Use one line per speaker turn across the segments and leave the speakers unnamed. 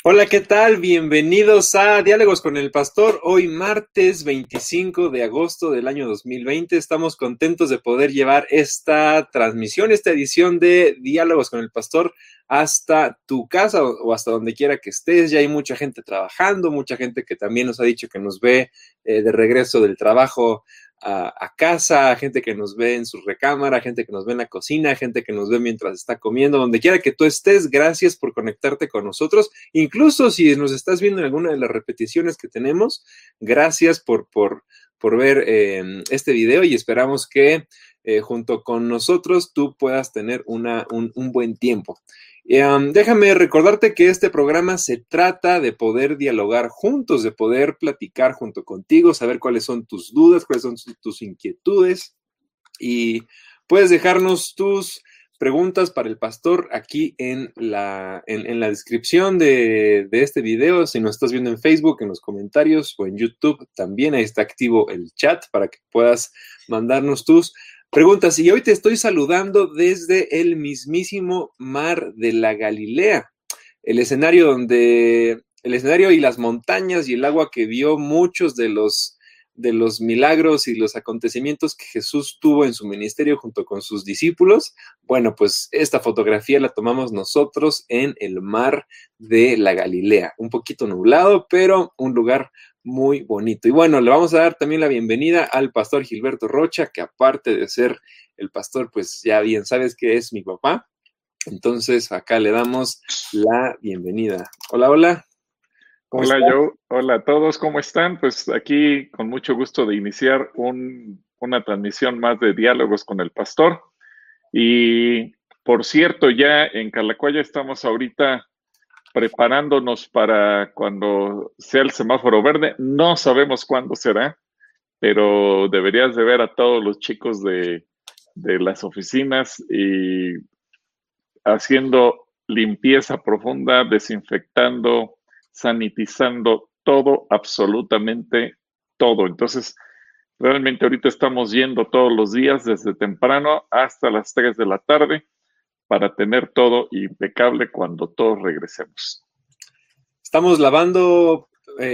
Hola, ¿qué tal? Bienvenidos a Diálogos con el Pastor. Hoy martes 25 de agosto del año 2020. Estamos contentos de poder llevar esta transmisión, esta edición de Diálogos con el Pastor hasta tu casa o hasta donde quiera que estés. Ya hay mucha gente trabajando, mucha gente que también nos ha dicho que nos ve de regreso del trabajo a casa, gente que nos ve en su recámara, gente que nos ve en la cocina, gente que nos ve mientras está comiendo, donde quiera que tú estés. Gracias por conectarte con nosotros. Incluso si nos estás viendo en alguna de las repeticiones que tenemos, gracias por ver este video y esperamos que junto con nosotros tú puedas tener un buen tiempo. Déjame recordarte que este programa se trata de poder dialogar juntos, de poder platicar junto contigo, saber cuáles son tus dudas, cuáles son tus inquietudes, y puedes dejarnos tus preguntas para el pastor aquí en la descripción de este video. Si nos estás viendo en Facebook, en los comentarios, o en YouTube también, ahí está activo el chat para que puedas mandarnos tus preguntas. Y hoy te estoy saludando desde el mismísimo mar de la Galilea, el escenario y las montañas y el agua que vio muchos de los milagros y los acontecimientos que Jesús tuvo en su ministerio junto con sus discípulos. Bueno, pues esta fotografía la tomamos nosotros en el mar de la Galilea, un poquito nublado, pero un lugar muy bonito. Y bueno, le vamos a dar también la bienvenida al pastor Gilberto Rocha, que aparte de ser el pastor, pues ya bien sabes que es mi papá. Entonces acá le damos la bienvenida. Hola, hola.
Hola, Joe. Hola a todos, ¿cómo están? Pues aquí con mucho gusto de iniciar una transmisión más de Diálogos con el Pastor. Y por cierto, ya en Calacoya estamos ahorita preparándonos para cuando sea el semáforo verde. No sabemos cuándo será, pero deberías de ver a todos los chicos de las oficinas y haciendo limpieza profunda, desinfectando, sanitizando todo, absolutamente todo. Entonces, realmente ahorita estamos yendo todos los días desde temprano hasta las 3 de la tarde para tener todo impecable cuando todos regresemos.
Estamos lavando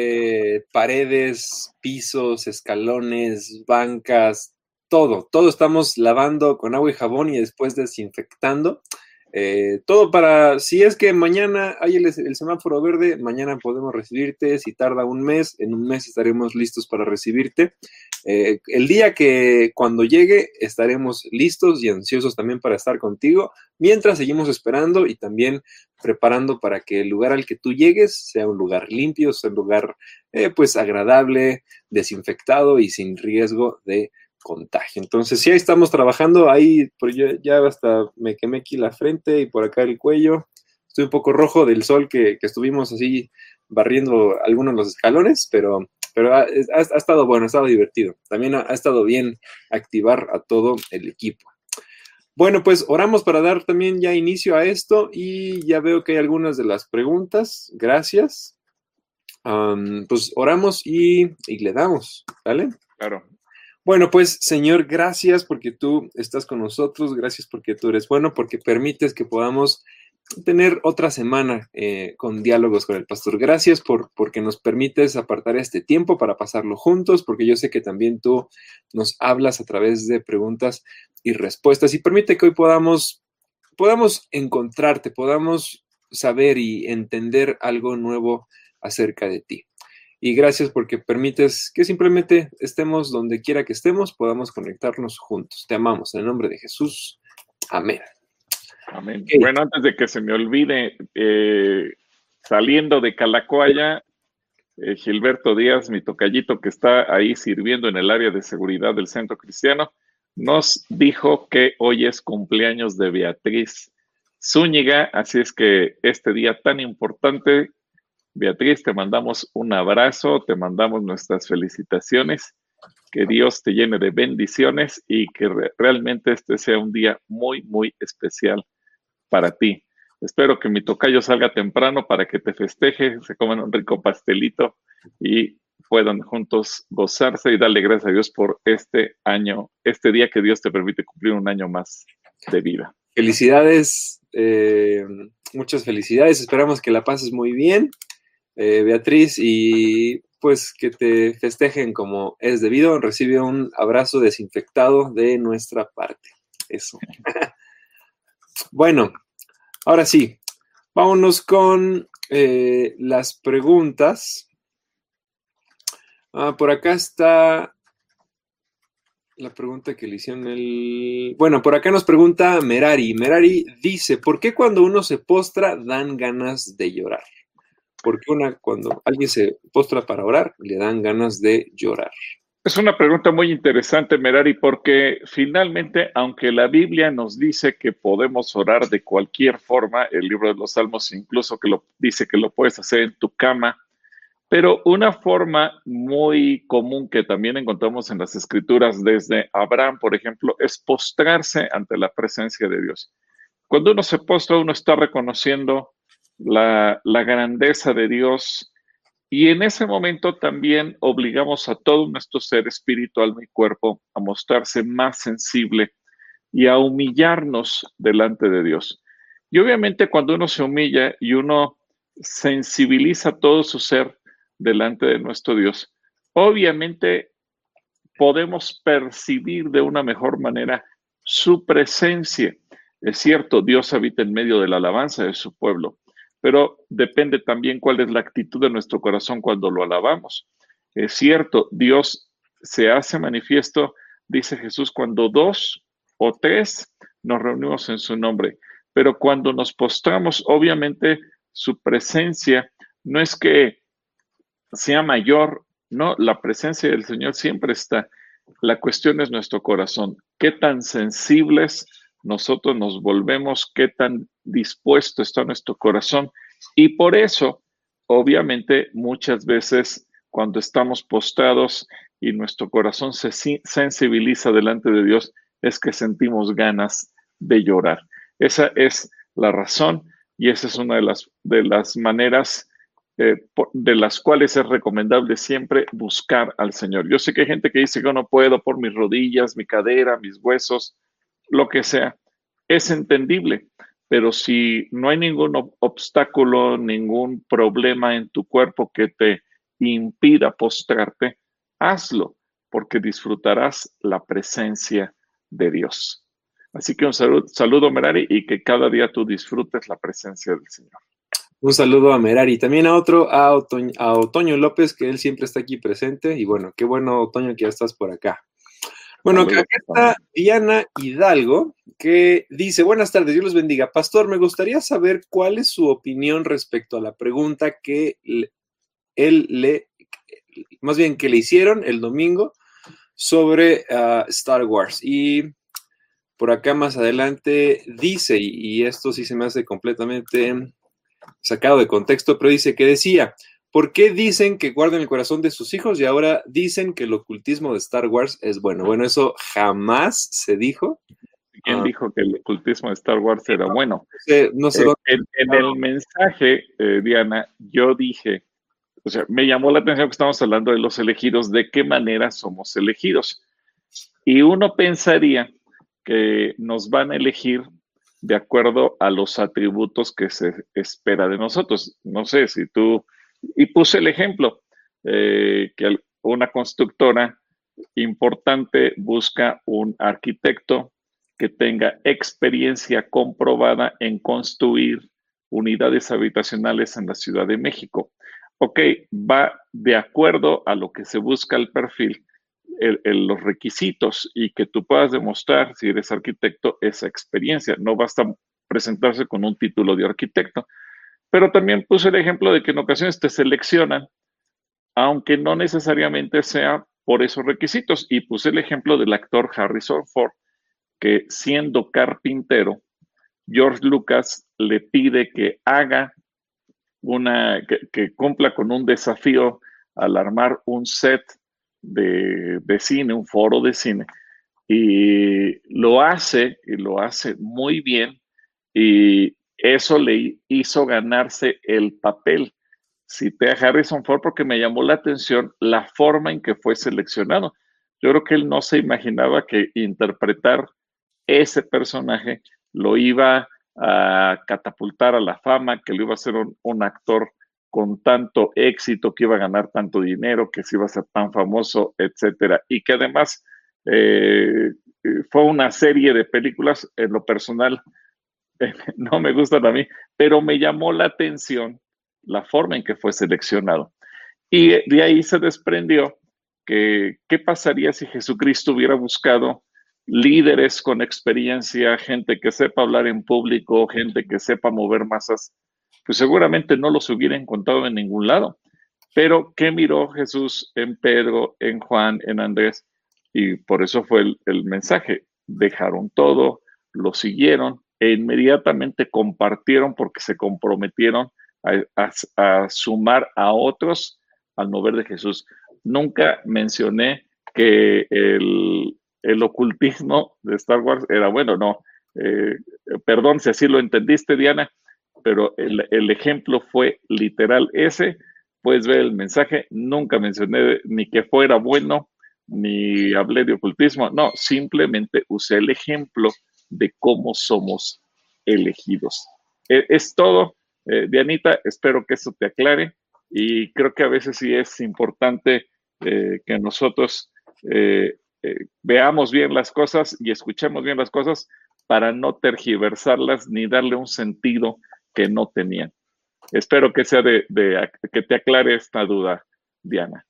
paredes, pisos, escalones, bancas, todo estamos lavando con agua y jabón y después desinfectando. Todo para, si es que mañana hay el semáforo verde, mañana podemos recibirte. Si tarda un mes, en un mes estaremos listos para recibirte. El día que cuando llegue estaremos listos y ansiosos también para estar contigo, mientras seguimos esperando y también preparando para que el lugar al que tú llegues sea un lugar limpio, sea un lugar pues agradable, desinfectado y sin riesgo de contagio. Entonces, sí, ahí estamos trabajando. Ahí pues ya hasta me quemé aquí la frente y por acá el cuello. Estoy un poco rojo del sol que estuvimos así barriendo algunos de los escalones, pero ha estado bueno, ha estado divertido. También ha estado bien activar a todo el equipo. Bueno, pues oramos para dar también ya inicio a esto y ya veo que hay algunas de las preguntas. Gracias. Pues oramos y le damos, ¿vale?
Claro.
Bueno, pues, Señor, gracias porque tú estás con nosotros, gracias porque tú eres bueno, porque permites que podamos tener otra semana con Diálogos con el Pastor. Gracias porque nos permites apartar este tiempo para pasarlo juntos, porque yo sé que también tú nos hablas a través de preguntas y respuestas, y permite que hoy podamos encontrarte, podamos saber y entender algo nuevo acerca de ti. Y gracias porque permites que simplemente estemos donde quiera que estemos, podamos conectarnos juntos. Te amamos, en el nombre de Jesús. Amén.
Amén. Okay. Bueno, antes de que se me olvide, saliendo de Calacoya, Gilberto Díaz, mi tocallito que está ahí sirviendo en el área de seguridad del Centro Cristiano, nos dijo que hoy es cumpleaños de Beatriz Zúñiga, así es que este día tan importante, Beatriz, te mandamos un abrazo, te mandamos nuestras felicitaciones, que Dios te llene de bendiciones y que realmente este sea un día muy, muy especial para ti. Espero que mi tocayo salga temprano para que te festeje, se coman un rico pastelito y puedan juntos gozarse y darle gracias a Dios por este año, este día que Dios te permite cumplir un año más de vida.
Felicidades, muchas felicidades. Esperamos que la pases muy bien, Beatriz, y pues que te festejen como es debido. Recibe un abrazo desinfectado de nuestra parte. Eso. Bueno, ahora sí, vámonos con las preguntas. Por acá está la pregunta que le hicieron el... Bueno, por acá nos pregunta Merari. Merari dice, ¿por qué cuando uno se postra dan ganas de llorar? ¿Por qué cuando alguien se postra para orar le dan ganas de llorar?
Es una pregunta muy interesante, Merari, porque finalmente, aunque la Biblia nos dice que podemos orar de cualquier forma, el libro de los Salmos incluso dice que lo puedes hacer en tu cama, pero una forma muy común que también encontramos en las Escrituras desde Abraham, por ejemplo, es postrarse ante la presencia de Dios. Cuando uno se postra, uno está reconociendo la grandeza de Dios, y en ese momento también obligamos a todo nuestro ser, espíritu, alma y cuerpo a mostrarse más sensible y a humillarnos delante de Dios. Y obviamente cuando uno se humilla y uno sensibiliza todo su ser delante de nuestro Dios, obviamente podemos percibir de una mejor manera su presencia. Es cierto, Dios habita en medio de la alabanza de su pueblo, pero depende también cuál es la actitud de nuestro corazón cuando lo alabamos. Es cierto, Dios se hace manifiesto, dice Jesús, cuando dos o tres nos reunimos en su nombre, pero cuando nos postramos, obviamente su presencia no es que sea mayor, no, la presencia del Señor siempre está. La cuestión es nuestro corazón. ¿Qué tan sensibles nosotros nos volvemos? ¿Qué tan dispuesto está nuestro corazón? Y por eso, obviamente, muchas veces cuando estamos postrados y nuestro corazón se sensibiliza delante de Dios, es que sentimos ganas de llorar. Esa es la razón y esa es una de las maneras de las cuales es recomendable siempre buscar al Señor. Yo sé que hay gente que dice que yo no puedo por mis rodillas, mi cadera, mis huesos, lo que sea. Es entendible, pero si no hay ningún obstáculo, ningún problema en tu cuerpo que te impida postrarte, hazlo, porque disfrutarás la presencia de Dios. Así que un saludo, Merari, y que cada día tú disfrutes la presencia del Señor.
Un saludo a Merari, también a Otoño López, que él siempre está aquí presente. Y bueno, qué bueno, Otoño, que ya estás por acá. Bueno, acá está Diana Hidalgo, que dice, buenas tardes, Dios los bendiga. Pastor, me gustaría saber cuál es su opinión respecto a la pregunta que que le hicieron el domingo sobre Star Wars. Y por acá más adelante dice, y esto sí se me hace completamente sacado de contexto, pero dice que decía, ¿por qué dicen que guarden el corazón de sus hijos y ahora dicen que el ocultismo de Star Wars es bueno? Bueno, eso jamás se dijo.
¿Quién dijo que el ocultismo de Star Wars era bueno?
No sé dónde.
En el mensaje, Diana, yo dije, o sea, me llamó la atención que estamos hablando de los elegidos, de qué manera somos elegidos. Y uno pensaría que nos van a elegir de acuerdo a los atributos que se espera de nosotros. No sé si tú... Y puse el ejemplo, que una constructora importante busca un arquitecto que tenga experiencia comprobada en construir unidades habitacionales en la Ciudad de México. Ok, va de acuerdo a lo que se busca el perfil, los requisitos y que tú puedas demostrar, si eres arquitecto, esa experiencia. No basta presentarse con un título de arquitecto. Pero también puse el ejemplo de que en ocasiones te seleccionan, aunque no necesariamente sea por esos requisitos. Y puse el ejemplo del actor Harrison Ford, que siendo carpintero, George Lucas le pide que haga que cumpla con un desafío al armar un set de cine, un foro de cine, y lo hace muy bien, y eso le hizo ganarse el papel. Cité a Harrison Ford porque me llamó la atención la forma en que fue seleccionado. Yo creo que él no se imaginaba que interpretar ese personaje lo iba a catapultar a la fama, que lo iba a ser un actor con tanto éxito, que iba a ganar tanto dinero, que se iba a ser tan famoso, etcétera. Y que además fue una serie de películas, en lo personal, no me gustan a mí, pero me llamó la atención la forma en que fue seleccionado. Y de ahí se desprendió que qué pasaría si Jesucristo hubiera buscado líderes con experiencia, gente que sepa hablar en público, gente que sepa mover masas. Pues seguramente no los hubiera encontrado en ningún lado. Pero ¿qué miró Jesús en Pedro, en Juan, en Andrés? Y por eso fue el mensaje. Dejaron todo, lo siguieron e inmediatamente compartieron porque se comprometieron a sumar a otros al mover de Jesús. Nunca mencioné que el ocultismo de Star Wars era bueno, no. Perdón si así lo entendiste, Diana, pero el ejemplo fue literal ese. Puedes ver el mensaje, nunca mencioné ni que fuera bueno, ni hablé de ocultismo, no, simplemente usé el ejemplo de cómo somos elegidos. Es todo, Dianita, espero que eso te aclare y creo que a veces sí es importante que nosotros veamos bien las cosas y escuchemos bien las cosas para no tergiversarlas ni darle un sentido que no tenían. Espero que sea que te aclare esta duda, Diana.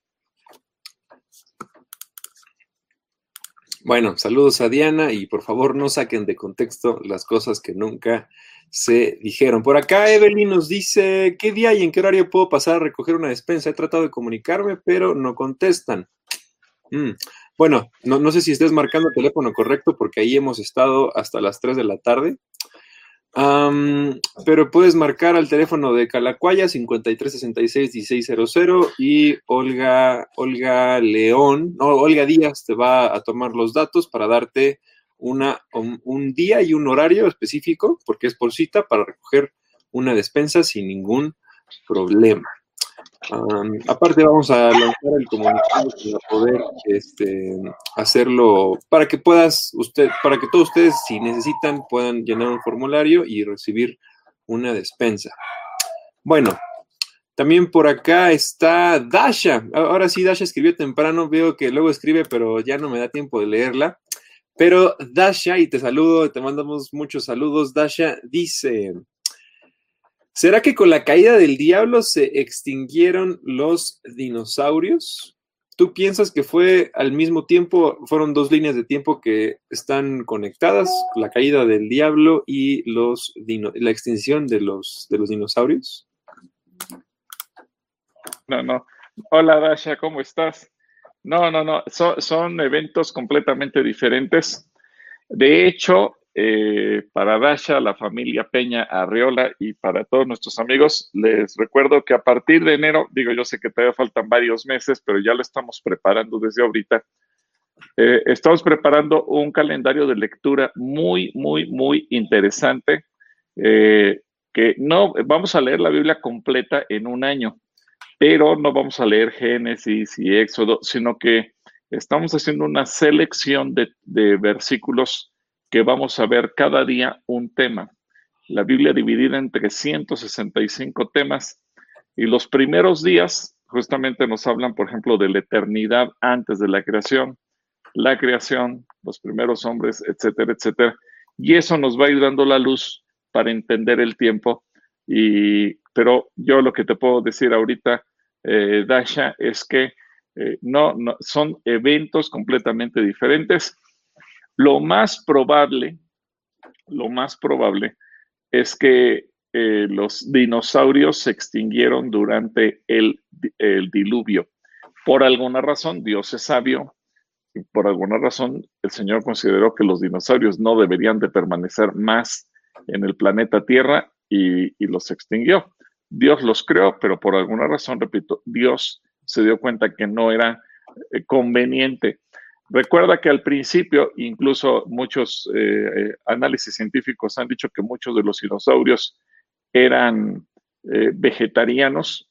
Bueno, saludos a Diana y por favor no saquen de contexto las cosas que nunca se dijeron. Por acá Evelyn nos dice, ¿qué día y en qué horario puedo pasar a recoger una despensa? He tratado de comunicarme, pero no contestan. Bueno, no sé si estés marcando el teléfono correcto porque ahí hemos estado hasta las 3 de la tarde. Pero puedes marcar al teléfono de Calacuaya 5366-1600 y Olga Díaz te va a tomar los datos para darte un día y un horario específico, porque es por cita, para recoger una despensa sin ningún problema. Aparte vamos a lanzar el comunicado para poder hacerlo, para que todos ustedes, si necesitan, puedan llenar un formulario y recibir una despensa. Bueno, también por acá está Dasha. Ahora sí, Dasha escribió temprano, veo que luego escribe, pero ya no me da tiempo de leerla. Pero Dasha, y te saludo, te mandamos muchos saludos. Dasha dice: ¿será que con la caída del diablo se extinguieron los dinosaurios? ¿Tú piensas que fue al mismo tiempo, fueron dos líneas de tiempo que están conectadas, la caída del diablo y la extinción de los dinosaurios?
No. Hola, Dasha, ¿cómo estás? No. Son eventos completamente diferentes. De hecho, para Dasha, la familia Peña Arreola y para todos nuestros amigos, les recuerdo que a partir de enero, yo sé que todavía faltan varios meses, pero ya lo estamos preparando desde ahorita. Estamos preparando un calendario de lectura muy, muy, muy interesante, que no vamos a leer la Biblia completa en un año, pero no vamos a leer Génesis y Éxodo, sino que estamos haciendo una selección de versículos que vamos a ver cada día un tema. La Biblia dividida en 365 temas y los primeros días justamente nos hablan, por ejemplo, de la eternidad antes de la creación, los primeros hombres, etcétera, etcétera. Y eso nos va a ir dando la luz para entender el tiempo. Pero yo lo que te puedo decir ahorita, Dasha, es que no, son eventos completamente diferentes. Lo más probable es que los dinosaurios se extinguieron durante el diluvio. Por alguna razón, Dios es sabio, y por alguna razón el Señor consideró que los dinosaurios no deberían de permanecer más en el planeta Tierra y los extinguió. Dios los creó, pero por alguna razón, repito, Dios se dio cuenta que no era conveniente. Recuerda que al principio, incluso muchos análisis científicos han dicho que muchos de los dinosaurios eran vegetarianos.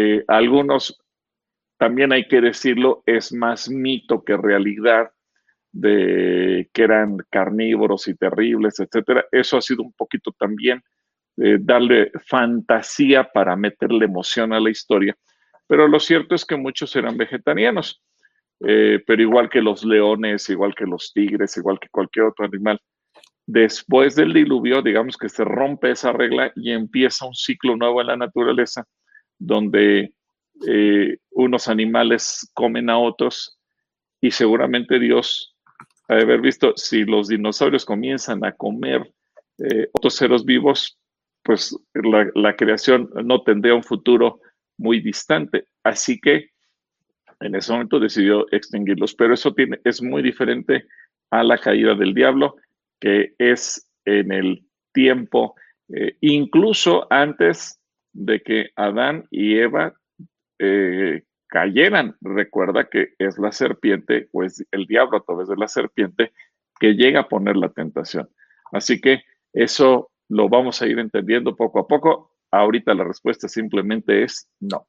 Algunos, también hay que decirlo, es más mito que realidad. de que eran carnívoros y terribles, etcétera. Eso ha sido un poquito también darle fantasía para meterle emoción a la historia. Pero lo cierto es que muchos eran vegetarianos, pero igual que los leones, igual que los tigres, igual que cualquier otro animal. Después del diluvio, digamos que se rompe esa regla y empieza un ciclo nuevo en la naturaleza, donde unos animales comen a otros y seguramente Dios ha de haber visto, si los dinosaurios comienzan a comer otros seres vivos, pues la creación no tendría un futuro muy distante. Así que en ese momento decidió extinguirlos. Pero eso es muy diferente a la caída del diablo, que es en el tiempo, incluso antes de que Adán y Eva cayeran. Recuerda que es la serpiente, pues el diablo a través de la serpiente, que llega a poner la tentación. Así que eso lo vamos a ir entendiendo poco a poco. Ahorita la respuesta simplemente es no.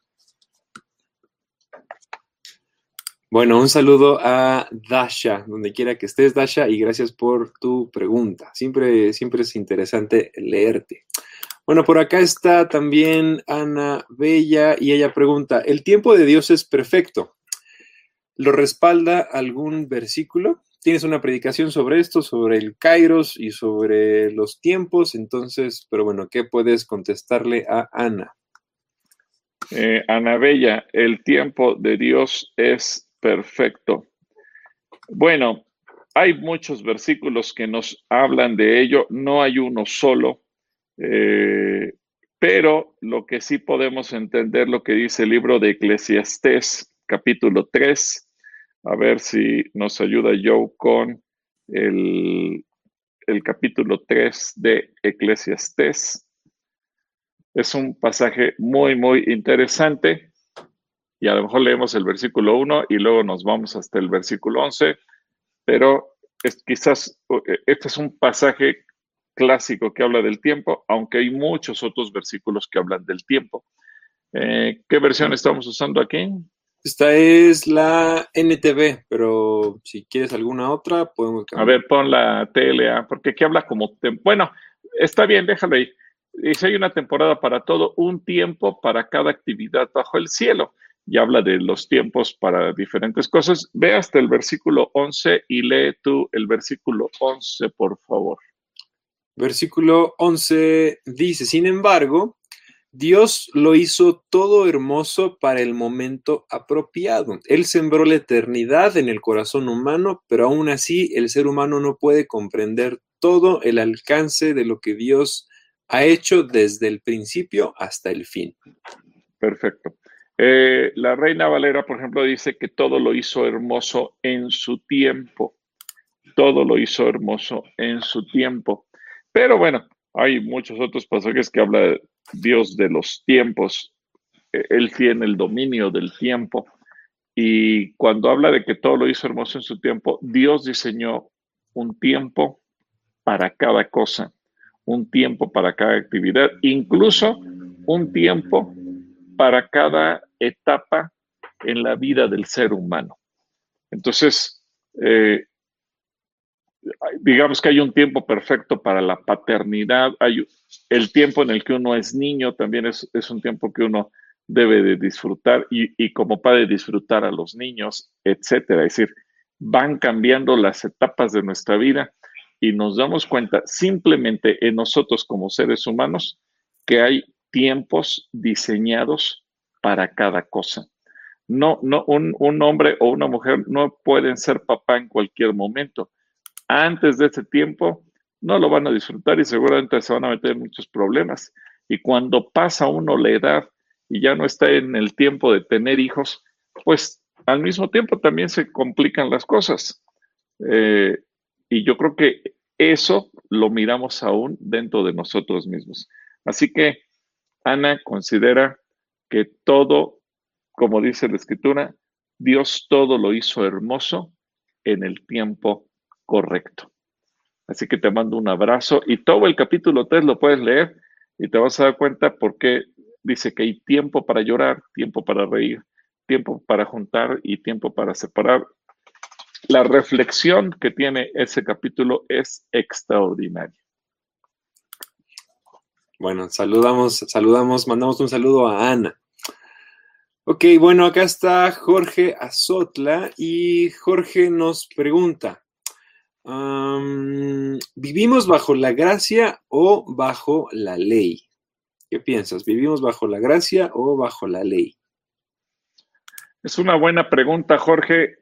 Bueno, un saludo a Dasha, donde quiera que estés, Dasha, y gracias por tu pregunta. Siempre es interesante leerte. Bueno, por acá está también Ana Bella y ella pregunta, ¿el tiempo de Dios es perfecto? ¿Lo respalda algún versículo? Tienes una predicación sobre esto, sobre el Kairos y sobre los tiempos, entonces, pero bueno, ¿qué puedes contestarle a Ana?
Ana Bella, el tiempo de Dios es perfecto. Bueno, hay muchos versículos que nos hablan de ello, no hay uno solo, pero lo que sí podemos entender lo que dice el libro de Eclesiastés, capítulo 3, a ver si nos ayuda Joe con el capítulo 3 de Eclesiastés. Es un pasaje muy, muy interesante y a lo mejor leemos el versículo 1 y luego nos vamos hasta el versículo 11, pero quizás este es un pasaje clásico que habla del tiempo, aunque hay muchos otros versículos que hablan del tiempo. ¿Qué versión estamos usando aquí?
Esta es la NTV, pero si quieres alguna otra, podemos cambiar.
A ver, pon la TLA, porque aquí habla como... Bueno, está bien, déjalo ahí. Dice, hay una temporada para todo, un tiempo para cada actividad bajo el cielo. Y habla de los tiempos para diferentes cosas. Ve hasta el versículo 11 y lee tú el versículo 11, por favor.
Versículo 11 dice, sin embargo, Dios lo hizo todo hermoso para el momento apropiado. Él sembró la eternidad en el corazón humano, pero aún así el ser humano no puede comprender todo el alcance de lo que Dios ha hecho desde el principio hasta el fin.
Perfecto. La Reina Valera, por ejemplo, dice que todo lo hizo hermoso en su tiempo. Todo lo hizo hermoso en su tiempo. Pero bueno, hay muchos otros pasajes que habla de Dios de los tiempos. Él tiene el dominio del tiempo. Y cuando habla de que todo lo hizo hermoso en su tiempo, Dios diseñó un tiempo para cada cosa, un tiempo para cada actividad, incluso un tiempo para cada etapa en la vida del ser humano. Entonces, digamos que hay un tiempo perfecto para la paternidad, hay el tiempo en el que uno es niño, también es un tiempo que uno debe de disfrutar y como padre disfrutar a los niños, etcétera. Es decir, van cambiando las etapas de nuestra vida y nos damos cuenta simplemente en nosotros como seres humanos que hay tiempos diseñados para cada cosa. No, un hombre o una mujer no pueden ser papá en cualquier momento. Antes de ese tiempo no lo van a disfrutar y seguramente se van a meter en muchos problemas. Y cuando pasa uno la edad y ya no está en el tiempo de tener hijos, pues al mismo tiempo también se complican las cosas. Y yo creo que eso lo miramos aún dentro de nosotros mismos. Así que, Ana, considera que todo, como dice la Escritura, Dios todo lo hizo hermoso en el tiempo correcto. Así que te mando un abrazo y todo el capítulo 3 lo puedes leer y te vas a dar cuenta por qué dice que hay tiempo para llorar, tiempo para reír, tiempo para juntar y tiempo para separar. la reflexión que tiene ese capítulo es extraordinaria.
Bueno, mandamos un saludo a Ana. Ok, bueno, acá está Jorge Azotla y Jorge nos pregunta, ¿vivimos bajo la gracia o bajo la ley? ¿Qué piensas? ¿Vivimos bajo la gracia o bajo la ley?
Es una buena pregunta, Jorge.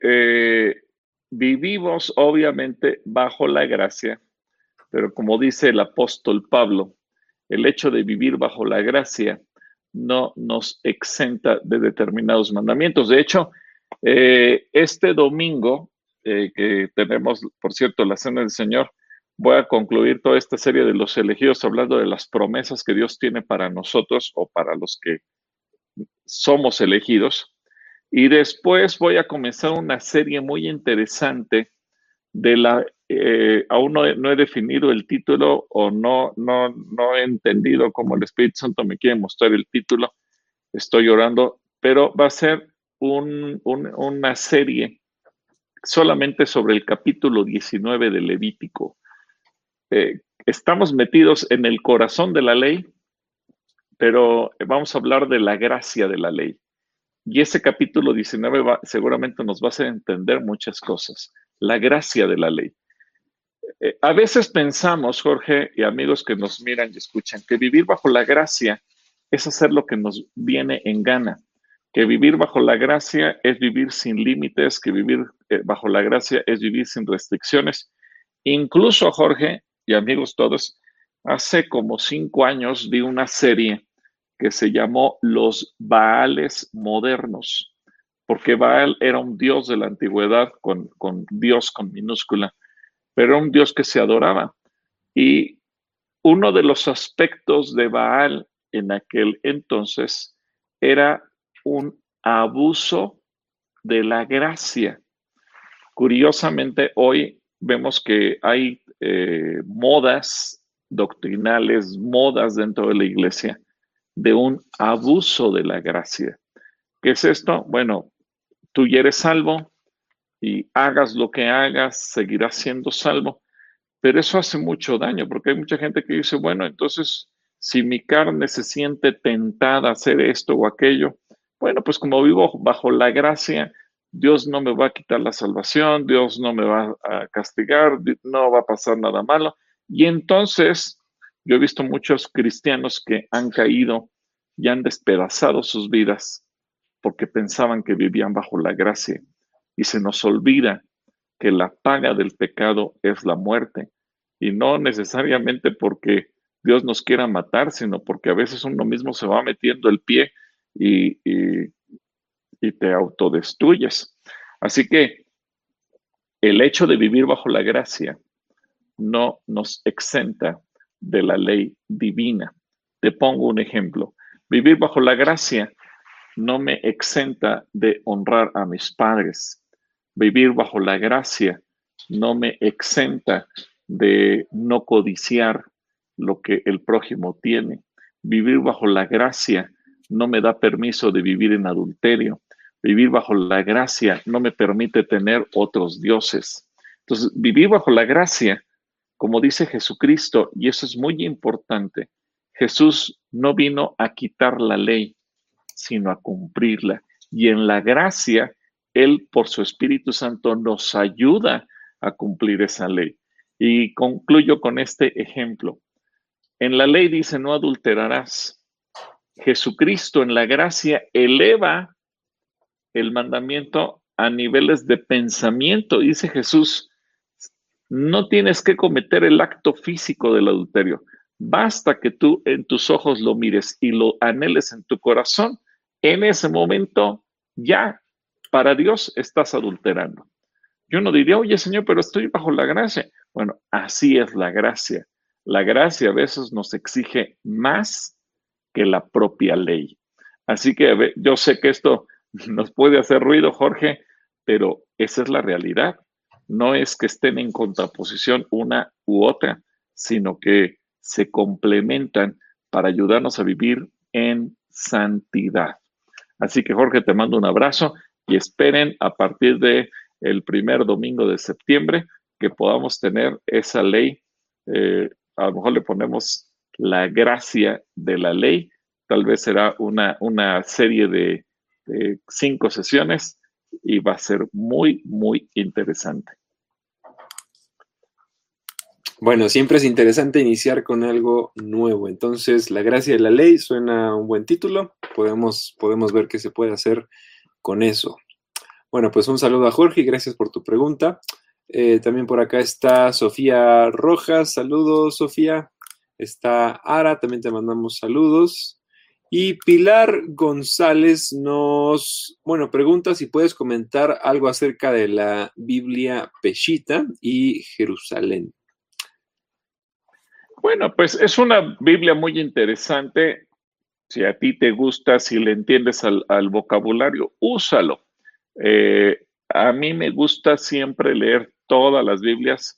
Vivimos obviamente bajo la gracia, pero como dice el apóstol Pablo, el hecho de vivir bajo la gracia no nos exenta de determinados mandamientos. De hecho, este domingo, que tenemos, por cierto, la Cena del Señor, voy a concluir toda esta serie de los elegidos hablando de las promesas que Dios tiene para nosotros o para los que somos elegidos. Y después voy a comenzar una serie muy interesante de la, aún no he definido el título o no he entendido cómo el Espíritu Santo me quiere mostrar el título. Estoy orando, pero va a ser una serie solamente sobre el capítulo 19 de Levítico. Estamos metidos en el corazón de la ley, pero vamos a hablar de la gracia de la ley. Y ese capítulo 19 seguramente nos va a hacer entender muchas cosas. La gracia de la ley. A veces pensamos, Jorge, y amigos que nos miran y escuchan, que vivir bajo la gracia es hacer lo que nos viene en gana. Que vivir bajo la gracia es vivir sin límites, que vivir bajo la gracia es vivir sin restricciones. Incluso, Jorge y amigos todos, hace como 5 años vi una serie que se llamó Los Baales Modernos, porque Baal era un dios de la antigüedad con Dios con minúscula, pero era un dios que se adoraba. Y uno de los aspectos de Baal en aquel entonces era un abuso de la gracia. Curiosamente, hoy vemos que hay modas doctrinales, modas dentro de la iglesia de un abuso de la gracia. ¿Qué es esto? Bueno, tú ya eres salvo y hagas lo que hagas, seguirás siendo salvo, pero eso hace mucho daño porque hay mucha gente que dice, bueno, entonces si mi carne se siente tentada a hacer esto o aquello, bueno, pues como vivo bajo la gracia, Dios no me va a quitar la salvación, Dios no me va a castigar, no va a pasar nada malo. Y entonces yo he visto muchos cristianos que han caído y han despedazado sus vidas porque pensaban que vivían bajo la gracia. Y se nos olvida que la paga del pecado es la muerte. Y no necesariamente porque Dios nos quiera matar, sino porque a veces uno mismo se va metiendo el pie y te autodestruyes. Así que el hecho de vivir bajo la gracia no nos exenta de la ley divina. Te pongo un ejemplo. Vivir bajo la gracia no me exenta de honrar a mis padres. Vivir bajo la gracia no me exenta de no codiciar lo que el prójimo tiene. Vivir bajo la gracia no me da permiso de vivir en adulterio. Vivir bajo la gracia no me permite tener otros dioses. Entonces, vivir bajo la gracia, como dice Jesucristo, y eso es muy importante, Jesús no vino a quitar la ley, sino a cumplirla. Y en la gracia, Él, por su Espíritu Santo, nos ayuda a cumplir esa ley. Y concluyo con este ejemplo. En la ley dice, no adulterarás. Jesucristo en la gracia eleva el mandamiento a niveles de pensamiento. Dice Jesús, no tienes que cometer el acto físico del adulterio. Basta que tú en tus ojos lo mires y lo anheles en tu corazón. En ese momento ya para Dios estás adulterando. Yo no diría, oye Señor, pero estoy bajo la gracia. Bueno, así es la gracia. La gracia a veces nos exige más que la propia ley. Así que yo sé que esto nos puede hacer ruido, Jorge, pero esa es la realidad. No es que estén en contraposición una u otra, sino que se complementan para ayudarnos a vivir en santidad. Así que Jorge, te mando un abrazo y esperen a partir de el primer domingo de septiembre, que podamos tener esa ley. A lo mejor le ponemos la gracia de la ley. Tal vez será una serie de 5 sesiones y va a ser muy, muy interesante.
Bueno, siempre es interesante iniciar con algo nuevo. Entonces, la gracia de la ley suena un buen título. Podemos ver qué se puede hacer con eso. Bueno, pues un saludo a Jorge y gracias por tu pregunta. También por acá está Sofía Rojas. Saludos, Sofía. Está Ara, también te mandamos saludos. Y Pilar González nos, pregunta si puedes comentar algo acerca de la Biblia Peshita y Jerusalén.
Bueno, pues es una Biblia muy interesante. Si a ti te gusta, si le entiendes al vocabulario, úsalo. A mí me gusta siempre leer todas las Biblias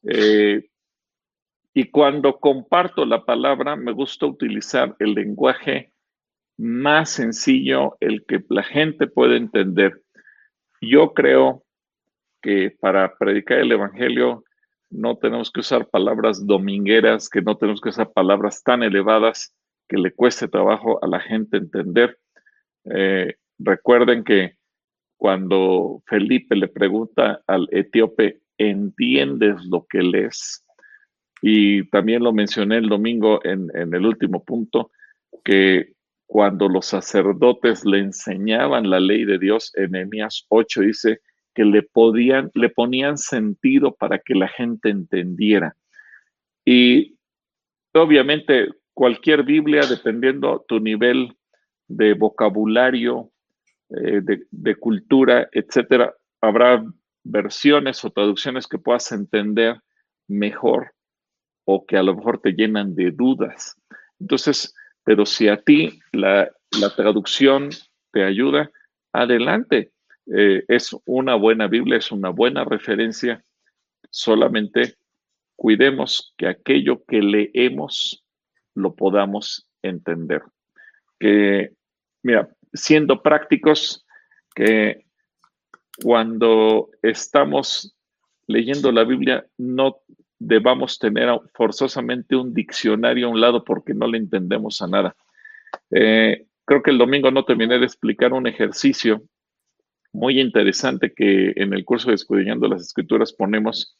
y cuando comparto la palabra me gusta utilizar el lenguaje más sencillo, el que la gente puede entender. Yo creo que para predicar el Evangelio no tenemos que usar palabras domingueras, que no tenemos que usar palabras tan elevadas que le cueste trabajo a la gente entender. Recuerden que cuando Felipe le pregunta al etíope, ¿entiendes lo que lees? Y también lo mencioné el domingo en el último punto, que cuando los sacerdotes le enseñaban la ley de Dios, en Nehemías 8 dice que le ponían sentido para que la gente entendiera. Y obviamente cualquier Biblia, dependiendo tu nivel de vocabulario, de cultura, etcétera, habrá versiones o traducciones que puedas entender mejor o que a lo mejor te llenan de dudas. Entonces, pero si a ti la traducción te ayuda, adelante. Es una buena Biblia, es una buena referencia. Solamente cuidemos que aquello que leemos lo podamos entender. Que, mira, siendo prácticos, que cuando estamos leyendo la Biblia no debamos tener forzosamente un diccionario a un lado porque no le entendemos a nada. Creo que el domingo no terminé de explicar un ejercicio muy interesante que en el curso de Escudriñando las Escrituras ponemos.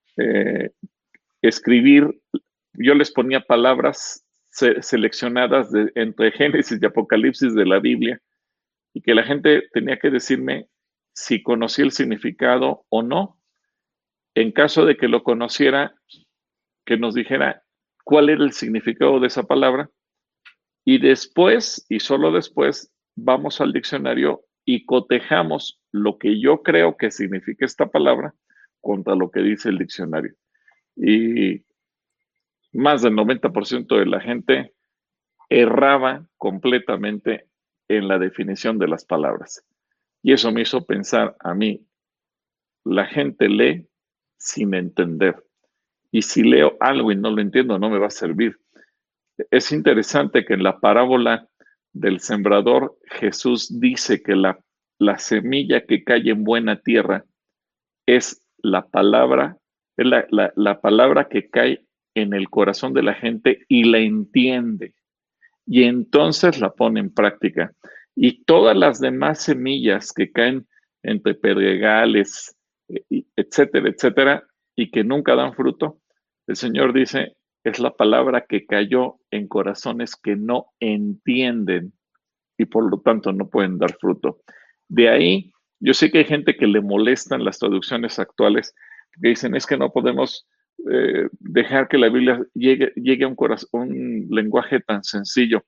Escribir, yo les ponía palabras seleccionadas entre Génesis y Apocalipsis de la Biblia y que la gente tenía que decirme si conocía el significado o no. En caso de que lo conociera, que nos dijera cuál era el significado de esa palabra y después, y solo después, vamos al diccionario y cotejamos lo que yo creo que significa esta palabra contra lo que dice el diccionario. Y más del 90% de la gente erraba completamente en la definición de las palabras. Y eso me hizo pensar a mí, la gente lee sin entender. Y si leo algo y no lo entiendo, no me va a servir. Es interesante que en la parábola del sembrador, Jesús dice que la semilla que cae en buena tierra es la palabra, es la palabra que cae en el corazón de la gente y la entiende. Y entonces la pone en práctica. Y todas las demás semillas que caen entre pedregales, etcétera, etcétera, y que nunca dan fruto, el Señor dice, es la palabra que cayó en corazones que no entienden y por lo tanto no pueden dar fruto. De ahí, yo sé que hay gente que le molestan las traducciones actuales, que dicen, es que no podemos dejar que la Biblia llegue a un lenguaje tan sencillo.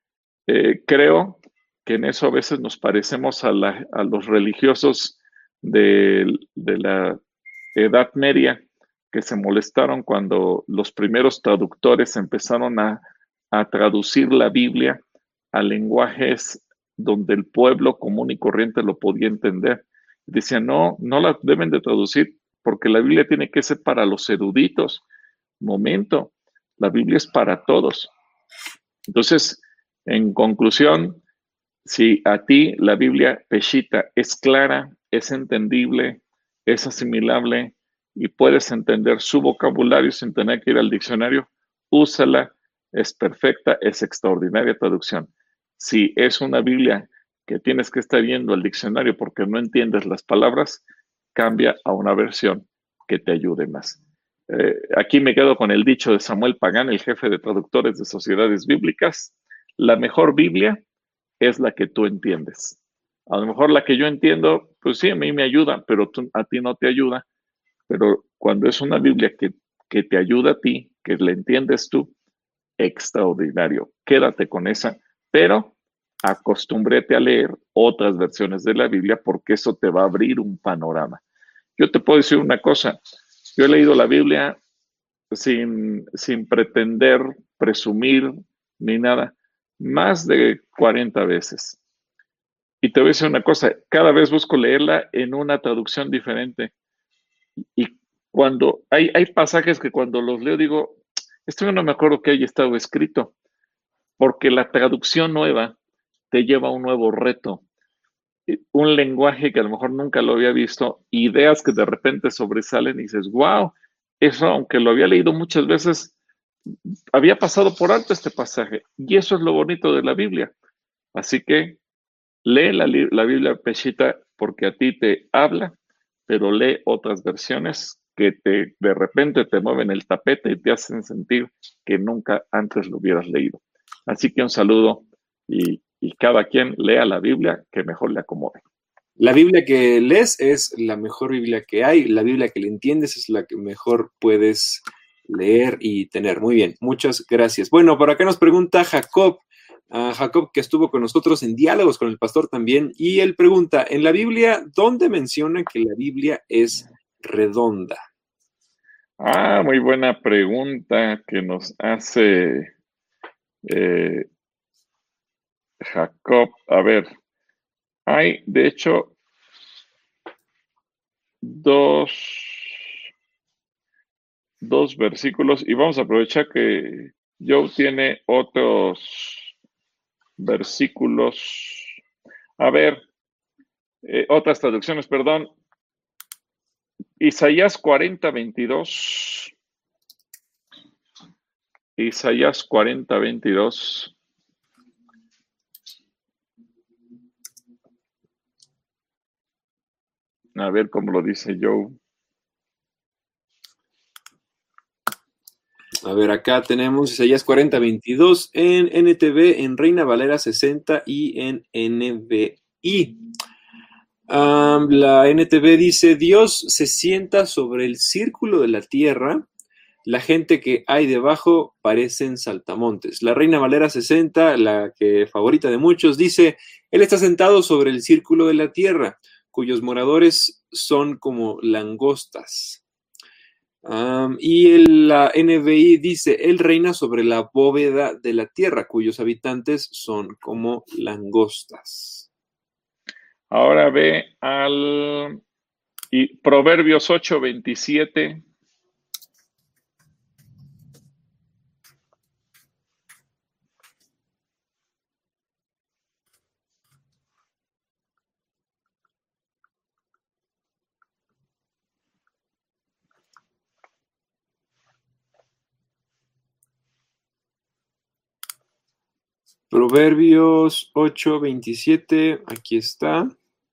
Creo que en eso a veces nos parecemos a los religiosos de la Edad Media que se molestaron cuando los primeros traductores empezaron a traducir la Biblia a lenguajes donde el pueblo común y corriente lo podía entender. Decían, no la deben de traducir porque la Biblia tiene que ser para los eruditos. Momento, la Biblia es para todos. Entonces, en conclusión, si a ti la Biblia Peshita es clara, es entendible, es asimilable y puedes entender su vocabulario sin tener que ir al diccionario, úsala, es perfecta, es extraordinaria traducción. Si es una Biblia que tienes que estar yendo al diccionario porque no entiendes las palabras, cambia a una versión que te ayude más. Aquí me quedo con el dicho de Samuel Pagán, el jefe de traductores de sociedades bíblicas: la mejor Biblia es la que tú entiendes. A lo mejor la que yo entiendo, pues sí, a mí me ayuda, pero a ti no te ayuda. Pero cuando es una Biblia que te ayuda a ti, que la entiendes tú, extraordinario. Quédate con esa, pero acostúmbrate a leer otras versiones de la Biblia porque eso te va a abrir un panorama. Yo te puedo decir una cosa, yo he leído la Biblia sin pretender presumir ni nada, más de 40 veces. Y te voy a decir una cosa, cada vez busco leerla en una traducción diferente. Y cuando hay pasajes que cuando los leo digo, esto yo no me acuerdo que haya estado escrito, porque la traducción nueva te lleva a un nuevo reto, un lenguaje que a lo mejor nunca lo había visto, ideas que de repente sobresalen y dices, wow, eso aunque lo había leído muchas veces, había pasado por alto este pasaje. Y eso es lo bonito de la Biblia. Así que lee la Biblia Peshitta porque a ti te habla, pero lee otras versiones que de repente te mueven el tapete y te hacen sentir que nunca antes lo hubieras leído. Así que un saludo y cada quien lea la Biblia que mejor le acomode.
La Biblia que lees es la mejor Biblia que hay, la Biblia que le entiendes es la que mejor puedes leer y tener. Muy bien, muchas gracias. Bueno, por acá nos pregunta Jacob, Jacob que estuvo con nosotros en Diálogos con el Pastor también, y él pregunta, en la Biblia, ¿dónde menciona que la Biblia es redonda?
Muy buena pregunta que nos hace Jacob. A ver, hay de hecho dos versículos y vamos a aprovechar que Joe tiene otros versículos. A ver, otras traducciones, perdón. Isaías 40:22. Isaías 40:22. A ver cómo lo dice Joe.
A ver, acá tenemos Isaías 40:22 en NTV, en Reina Valera 60 y en NBI. La NTV dice, Dios se sienta sobre el círculo de la tierra, la gente que hay debajo parecen saltamontes. La Reina Valera 60, la que favorita de muchos, dice, Él está sentado sobre el círculo de la tierra, cuyos moradores son como langostas. Y la NBI dice, Él reina sobre la bóveda de la tierra, cuyos habitantes son como langostas.
Ahora ve y Proverbios 8:27.
Proverbios 8:27, aquí está.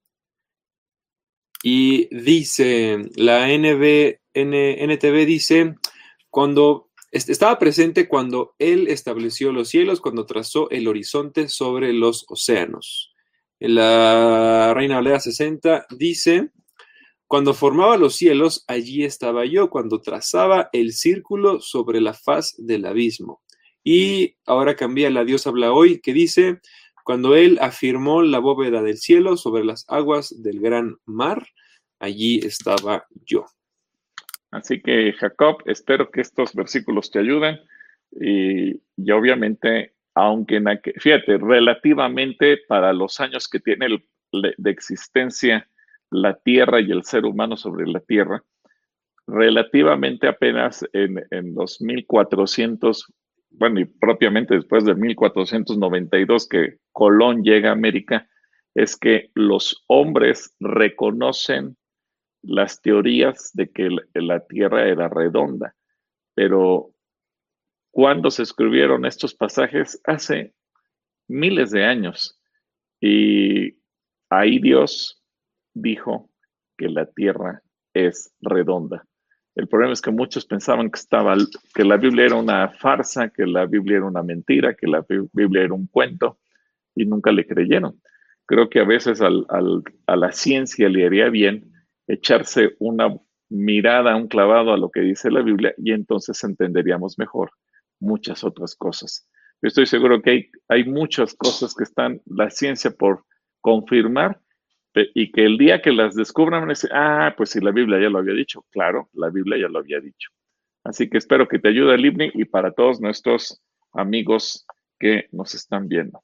Y dice, la NTV dice, cuando estaba presente cuando Él estableció los cielos, cuando trazó el horizonte sobre los océanos. En la Reina Valera 60 dice, cuando formaba los cielos, allí estaba yo, cuando trazaba el círculo sobre la faz del abismo. Y ahora cambia la Dios habla hoy, que dice, cuando Él afirmó la bóveda del cielo sobre las aguas del gran mar, allí estaba yo.
Así que, Jacob, espero que estos versículos te ayuden y obviamente, aunque, fíjate, relativamente para los años que tiene de existencia la Tierra y el ser humano sobre la Tierra, relativamente apenas en los 1400, bueno, y propiamente después de 1492 que Colón llega a América, es que los hombres reconocen las teorías de que la Tierra era redonda, pero cuando se escribieron estos pasajes hace miles de años y ahí Dios dijo que la Tierra es redonda. El problema es que muchos pensaban que la Biblia era una farsa, que la Biblia era una mentira, que la Biblia era un cuento y nunca le creyeron. Creo que a veces a la ciencia le haría bien echarse una mirada, un clavado a lo que dice la Biblia y entonces entenderíamos mejor muchas otras cosas. Yo estoy seguro que hay muchas cosas que están la ciencia por confirmar y que el día que las descubran van a decir, pues si la Biblia ya lo había dicho. Claro, la Biblia ya lo había dicho. Así que espero que te ayude, Libni, y para todos nuestros amigos que nos están viendo.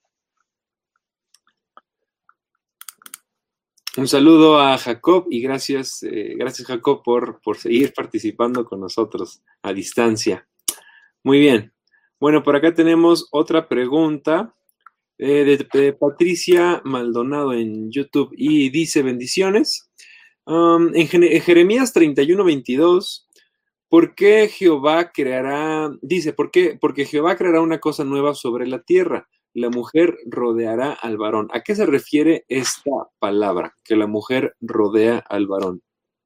Un saludo a Jacob y gracias Jacob por seguir participando con nosotros a distancia. Muy bien. Bueno, por acá tenemos otra pregunta de Patricia Maldonado en YouTube y dice: bendiciones. En Jeremías 31:22, ¿por qué Jehová creará? Dice, ¿por qué? Porque Jehová creará una cosa nueva sobre la tierra. La mujer rodeará al varón. ¿A qué se refiere esta palabra? Que la mujer rodea al varón.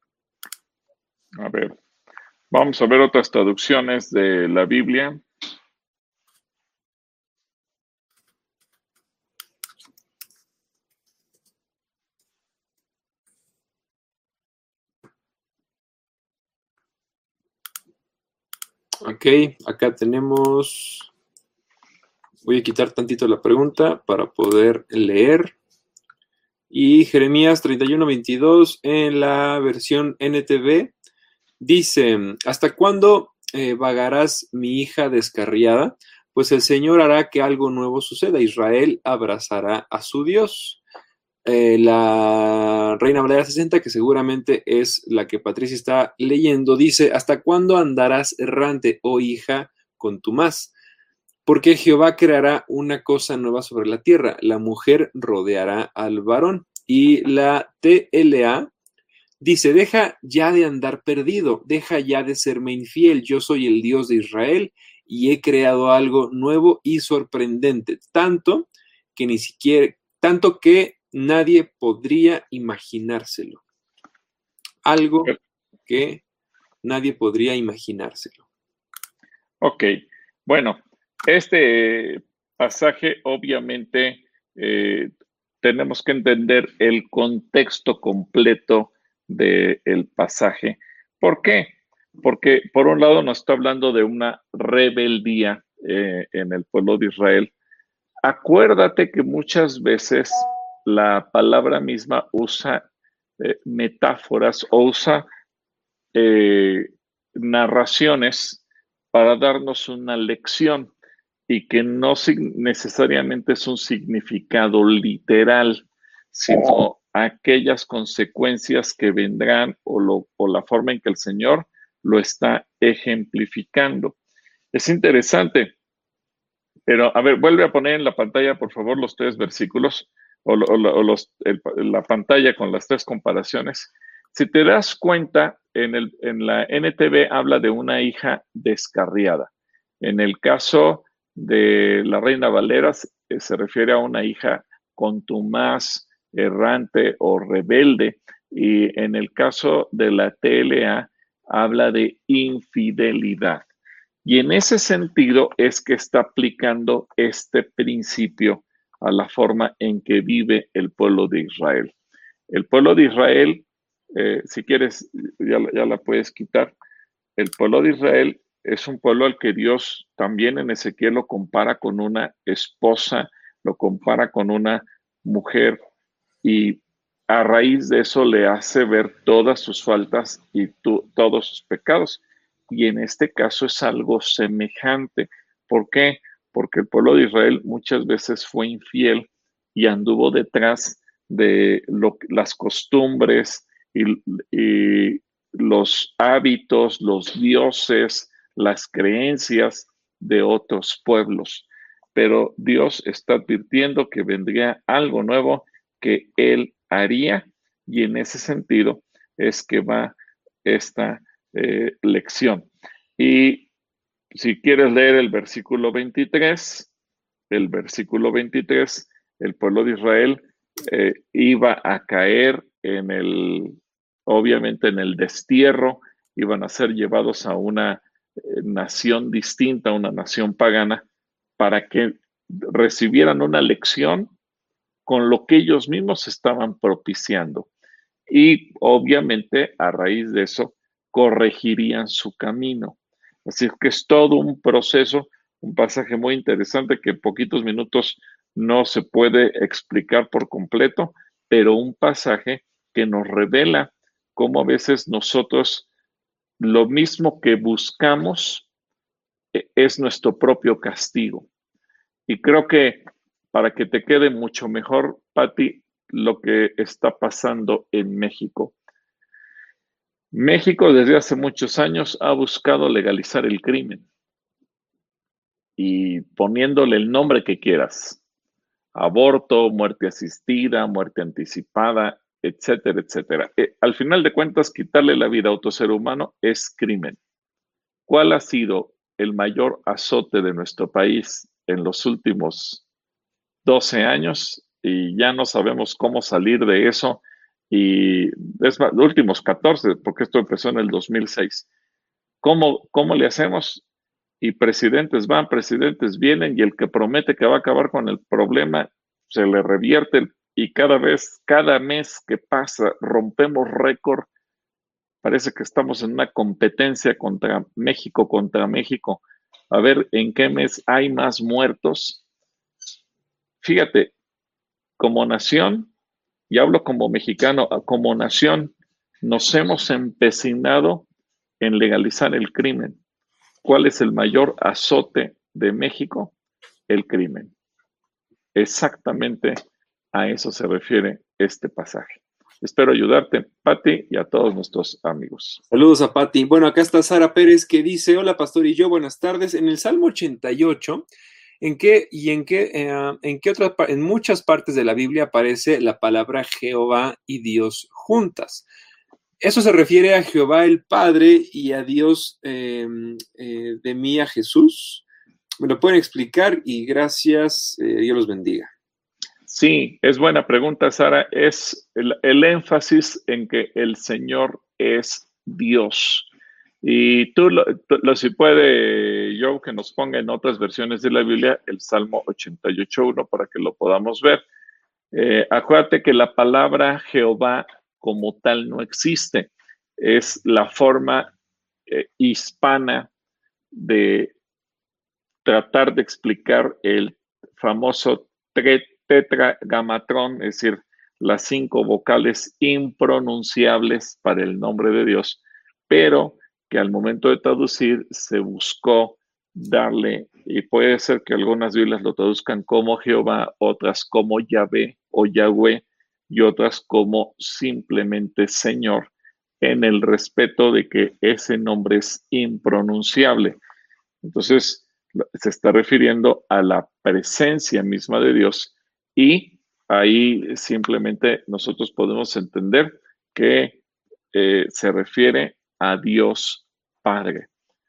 A ver, vamos a ver otras traducciones de la Biblia.
Ok, acá tenemos... Voy a quitar tantito la pregunta para poder leer. Y Jeremías 31:22 en la versión NTV dice: ¿hasta cuándo vagarás, mi hija descarriada? Pues el Señor hará que algo nuevo suceda. Israel abrazará a su Dios. La Reina Valera 60, que seguramente es la que Patricia está leyendo, dice: ¿hasta cuándo andarás errante, oh hija, contumaz? Porque Jehová creará una cosa nueva sobre la tierra. La mujer rodeará al varón. Y la TLA dice: deja ya de andar perdido, deja ya de serme infiel. Yo soy el Dios de Israel y he creado algo nuevo y sorprendente, tanto que nadie podría imaginárselo. Algo que nadie podría imaginárselo.
Ok, bueno, este pasaje obviamente tenemos que entender el contexto completo del pasaje. ¿Por qué? Porque por un lado nos está hablando de una rebeldía en el pueblo de Israel. Acuérdate que muchas veces la palabra misma usa metáforas o usa narraciones para darnos una lección y que no necesariamente es un significado literal, sino aquellas consecuencias que vendrán o la forma en que el Señor lo está ejemplificando. Es interesante, pero a ver, vuelve a poner en la pantalla, por favor, los 3 versículos la pantalla con las 3 comparaciones. Si te das cuenta, en la NTV habla de una hija descarriada. En el caso de la Reina Valera se refiere a una hija contumaz, errante o rebelde. Y en el caso de la TLA habla de infidelidad. Y en ese sentido es que está aplicando este principio a la forma en que vive el pueblo de Israel. El pueblo de Israel, si quieres, ya la puedes quitar. El pueblo de Israel es un pueblo al que Dios también en Ezequiel lo compara con una esposa, lo compara con una mujer y a raíz de eso le hace ver todas sus faltas y todos sus pecados. Y en este caso es algo semejante. ¿Por qué? Porque el pueblo de Israel muchas veces fue infiel y anduvo detrás de las costumbres y los hábitos, los dioses, las creencias de otros pueblos. Pero Dios está advirtiendo que vendría algo nuevo que Él haría y en ese sentido es que va esta lección. Y si quieres leer el versículo 23, el pueblo de Israel iba a caer obviamente en el destierro, iban a ser llevados a una nación distinta, una nación pagana, para que recibieran una lección con lo que ellos mismos estaban propiciando. Y obviamente a raíz de eso corregirían su camino. Así que es todo un proceso, un pasaje muy interesante que en poquitos minutos no se puede explicar por completo, pero un pasaje que nos revela cómo a veces nosotros lo mismo que buscamos es nuestro propio castigo. Y creo que para que te quede mucho mejor, Patti, lo que está pasando en México. México desde hace muchos años ha buscado legalizar el crimen y poniéndole el nombre que quieras. Aborto, muerte asistida, muerte anticipada, etcétera, etcétera. Al final de cuentas, quitarle la vida a otro ser humano es crimen. ¿Cuál ha sido el mayor azote de nuestro país en los últimos 12 años? Y ya no sabemos cómo salir de eso. Y es más, los últimos 14, porque esto empezó en el 2006. ¿Cómo le hacemos? Y presidentes van, presidentes vienen, y el que promete que va a acabar con el problema se le revierte y cada mes que pasa, rompemos récord. Parece que estamos en una competencia contra México, a ver en qué mes hay más muertos. Fíjate, como nación, y hablo como mexicano, como nación, nos hemos empecinado en legalizar el crimen. ¿Cuál es el mayor azote de México? El crimen. Exactamente a eso se refiere este pasaje. Espero ayudarte, Patti, y a todos nuestros amigos.
Saludos a Patti. Bueno, acá está Sara Pérez que dice, hola pastor y yo, buenas tardes. En el Salmo 88, en muchas partes de la Biblia aparece la palabra Jehová y Dios juntas? Eso se refiere a Jehová el Padre y a Dios de mí, a Jesús. ¿Me lo pueden explicar? Y gracias, Dios los bendiga.
Sí, es buena pregunta, Sara. Es el énfasis en que el Señor es Dios. Y si puede, Joe, que nos ponga en otras versiones de la Biblia el Salmo 88.1 para que lo podamos ver. Acuérdate que la palabra Jehová como tal no existe. Es la forma hispana de tratar de explicar el famoso tetragamatrón, es decir, las 5 vocales impronunciables para el nombre de Dios, pero que al momento de traducir se buscó darle, y puede ser que algunas Biblias lo traduzcan como Jehová, otras como Yahvé o Yahweh, y otras como simplemente Señor, en el respeto de que ese nombre es impronunciable. Entonces, se está refiriendo a la presencia misma de Dios y ahí simplemente nosotros podemos entender que se refiere a Dios Padre.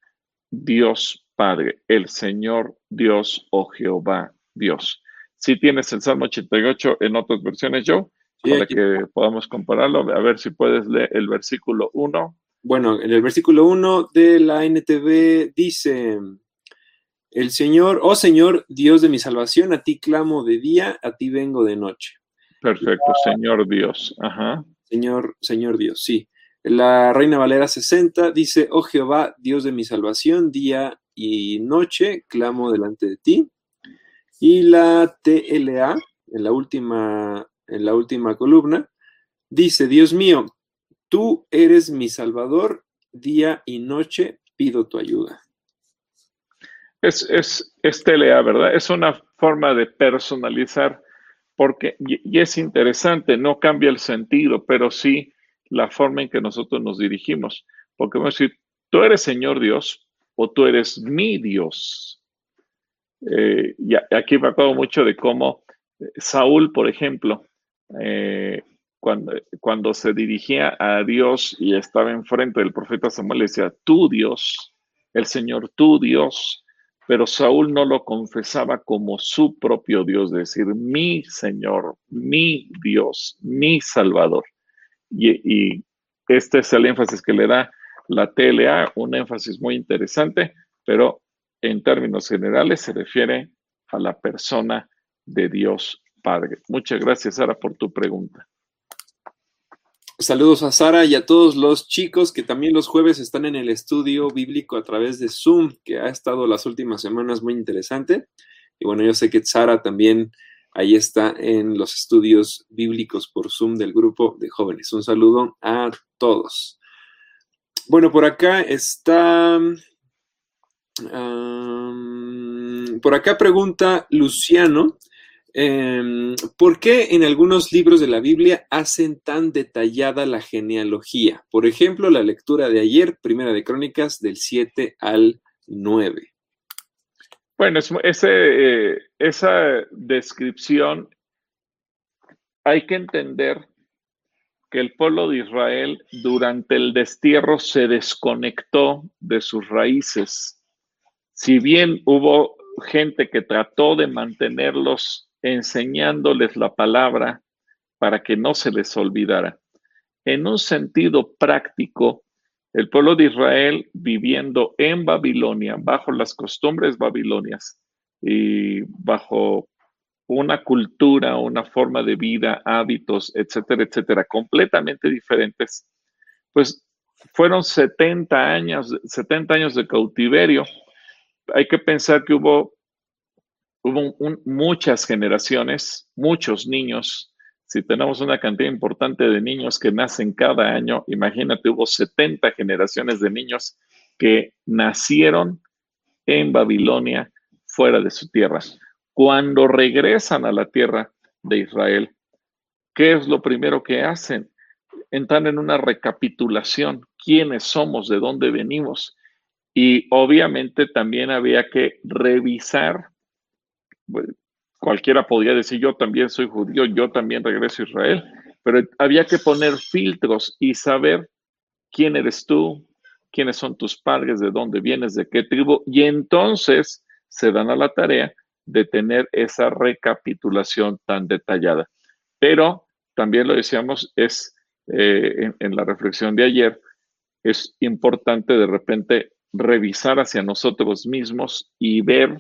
Dios Padre, el Señor Dios o Jehová Dios. Si tienes el Salmo 88 en otras versiones, Joe,
Sí,
para
aquí.
que podamos compararlo, a ver si puedes leer el versículo 1.
Bueno, en el versículo 1 de la NTV dice, el Señor, oh Señor, Dios de mi salvación, a ti clamo de día, a ti vengo de noche.
Perfecto, Señor Dios. Ajá.
Señor Dios, sí. La Reina Valera 60 dice, oh Jehová, Dios de mi salvación, día y noche, clamo delante de ti. Y la TLA, en la última columna, dice, Dios mío, tú eres mi salvador, día y noche pido tu ayuda.
Es TLA, ¿verdad? Es una forma de personalizar, porque, y es interesante, no cambia el sentido, pero sí la forma en que nosotros nos dirigimos. Porque vamos a decir, tú eres Señor Dios o tú eres mi Dios. Y aquí me acuerdo mucho de cómo Saúl, por ejemplo, cuando se dirigía a Dios y estaba enfrente del profeta Samuel, le decía, tú Dios, el Señor, tú Dios, pero Saúl no lo confesaba como su propio Dios, es decir, mi Señor, mi Dios, mi Salvador. Y este es el énfasis que le da la TLA, un énfasis muy interesante, pero en términos generales se refiere a la persona de Dios Padre. Muchas gracias, Sara, por tu pregunta.
Saludos a Sara y a todos los chicos que también los jueves están en el estudio bíblico a través de Zoom, que ha estado las últimas semanas muy interesante. Y bueno, yo sé que Sara también ahí está en los estudios bíblicos por Zoom del grupo de jóvenes. Un saludo a todos. Bueno, por acá está... por acá pregunta Luciano. ¿Por qué en algunos libros de la Biblia hacen tan detallada la genealogía? Por ejemplo, la lectura de ayer, Primera de Crónicas, del 7 al 9.
Bueno, esa descripción hay que entender que el pueblo de Israel durante el destierro se desconectó de sus raíces. Si bien hubo gente que trató de mantenerlos enseñándoles la palabra para que no se les olvidara, en un sentido práctico, el pueblo de Israel viviendo en Babilonia, bajo las costumbres babilonias y bajo una cultura, una forma de vida, hábitos, etcétera, completamente diferentes, pues fueron 70 años de cautiverio. Hay que pensar que hubo muchas generaciones, muchos niños. Si tenemos una cantidad importante de niños que nacen cada año, imagínate, hubo 70 generaciones de niños que nacieron en Babilonia, fuera de su tierra. Cuando regresan a la tierra de Israel, ¿qué es lo primero que hacen? Entran en una recapitulación. ¿Quiénes somos? ¿De dónde venimos? Y obviamente también había que revisar. Bueno, cualquiera podría decir, yo también soy judío, yo también regreso a Israel, pero había que poner filtros y saber quién eres tú, quiénes son tus padres, de dónde vienes, de qué tribu, y entonces se dan a la tarea de tener esa recapitulación tan detallada. Pero también lo decíamos, en la reflexión de ayer, es importante de repente revisar hacia nosotros mismos y ver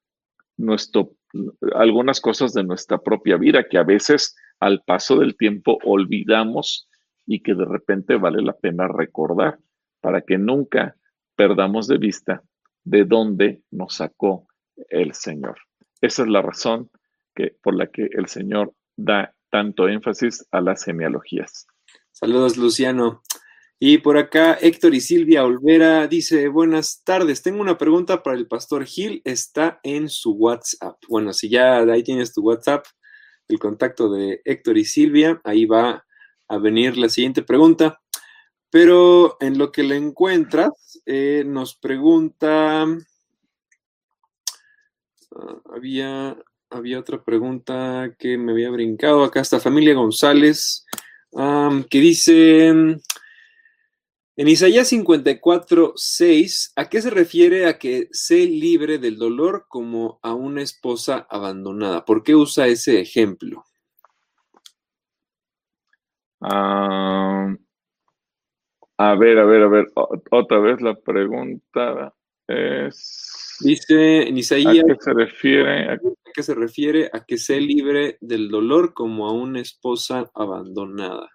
algunas cosas de nuestra propia vida que a veces al paso del tiempo olvidamos y que de repente vale la pena recordar para que nunca perdamos de vista de dónde nos sacó el Señor. Esa es la razón por la que el Señor da tanto énfasis a las genealogías.
Saludos, Luciano. Y por acá Héctor y Silvia Olvera dice, buenas tardes, tengo una pregunta para el pastor Gil, está en su WhatsApp. Bueno, si ya ahí tienes tu WhatsApp, el contacto de Héctor y Silvia, ahí va a venir la siguiente pregunta. Pero en lo que le encuentras, nos pregunta, había otra pregunta que me había brincado, acá está Familia González, que dice... En Isaías 54:6, ¿a qué se refiere a que sé libre del dolor como a una esposa abandonada? ¿Por qué usa ese ejemplo?
A ver, otra vez la pregunta es...
Dice en Isaías,
¿a qué se refiere?
¿A qué se refiere a que sé libre del dolor como a una esposa abandonada?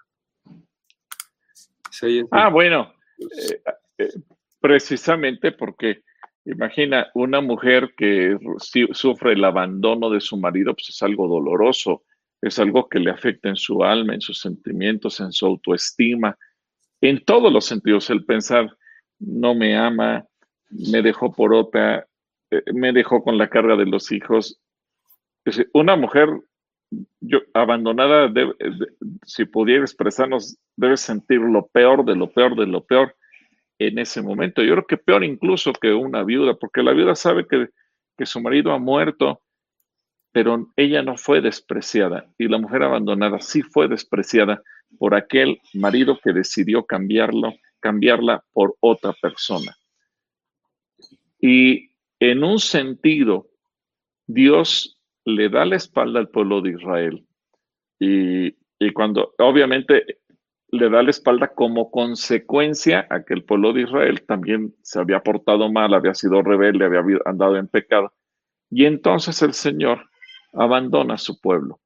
Bueno, precisamente porque imagina una mujer que sufre el abandono de su marido, pues es algo doloroso, es algo que le afecta en su alma, en sus sentimientos, en su autoestima, en todos los sentidos. El pensar, no me ama, me dejó por otra, me dejó con la carga de los hijos. Es decir, una mujer abandonada, si pudiera expresarnos, debe sentir lo peor de lo peor de lo peor en ese momento. Yo creo que peor incluso que una viuda, porque la viuda sabe que su marido ha muerto, pero ella no fue despreciada y la mujer abandonada sí fue despreciada por aquel marido que decidió cambiarla por otra persona. Y en un sentido, Dios le da la espalda al pueblo de Israel. Y cuando, obviamente, le da la espalda como consecuencia a que el pueblo de Israel también se había portado mal, había sido rebelde, había andado en pecado. Y entonces el Señor abandona a su pueblo.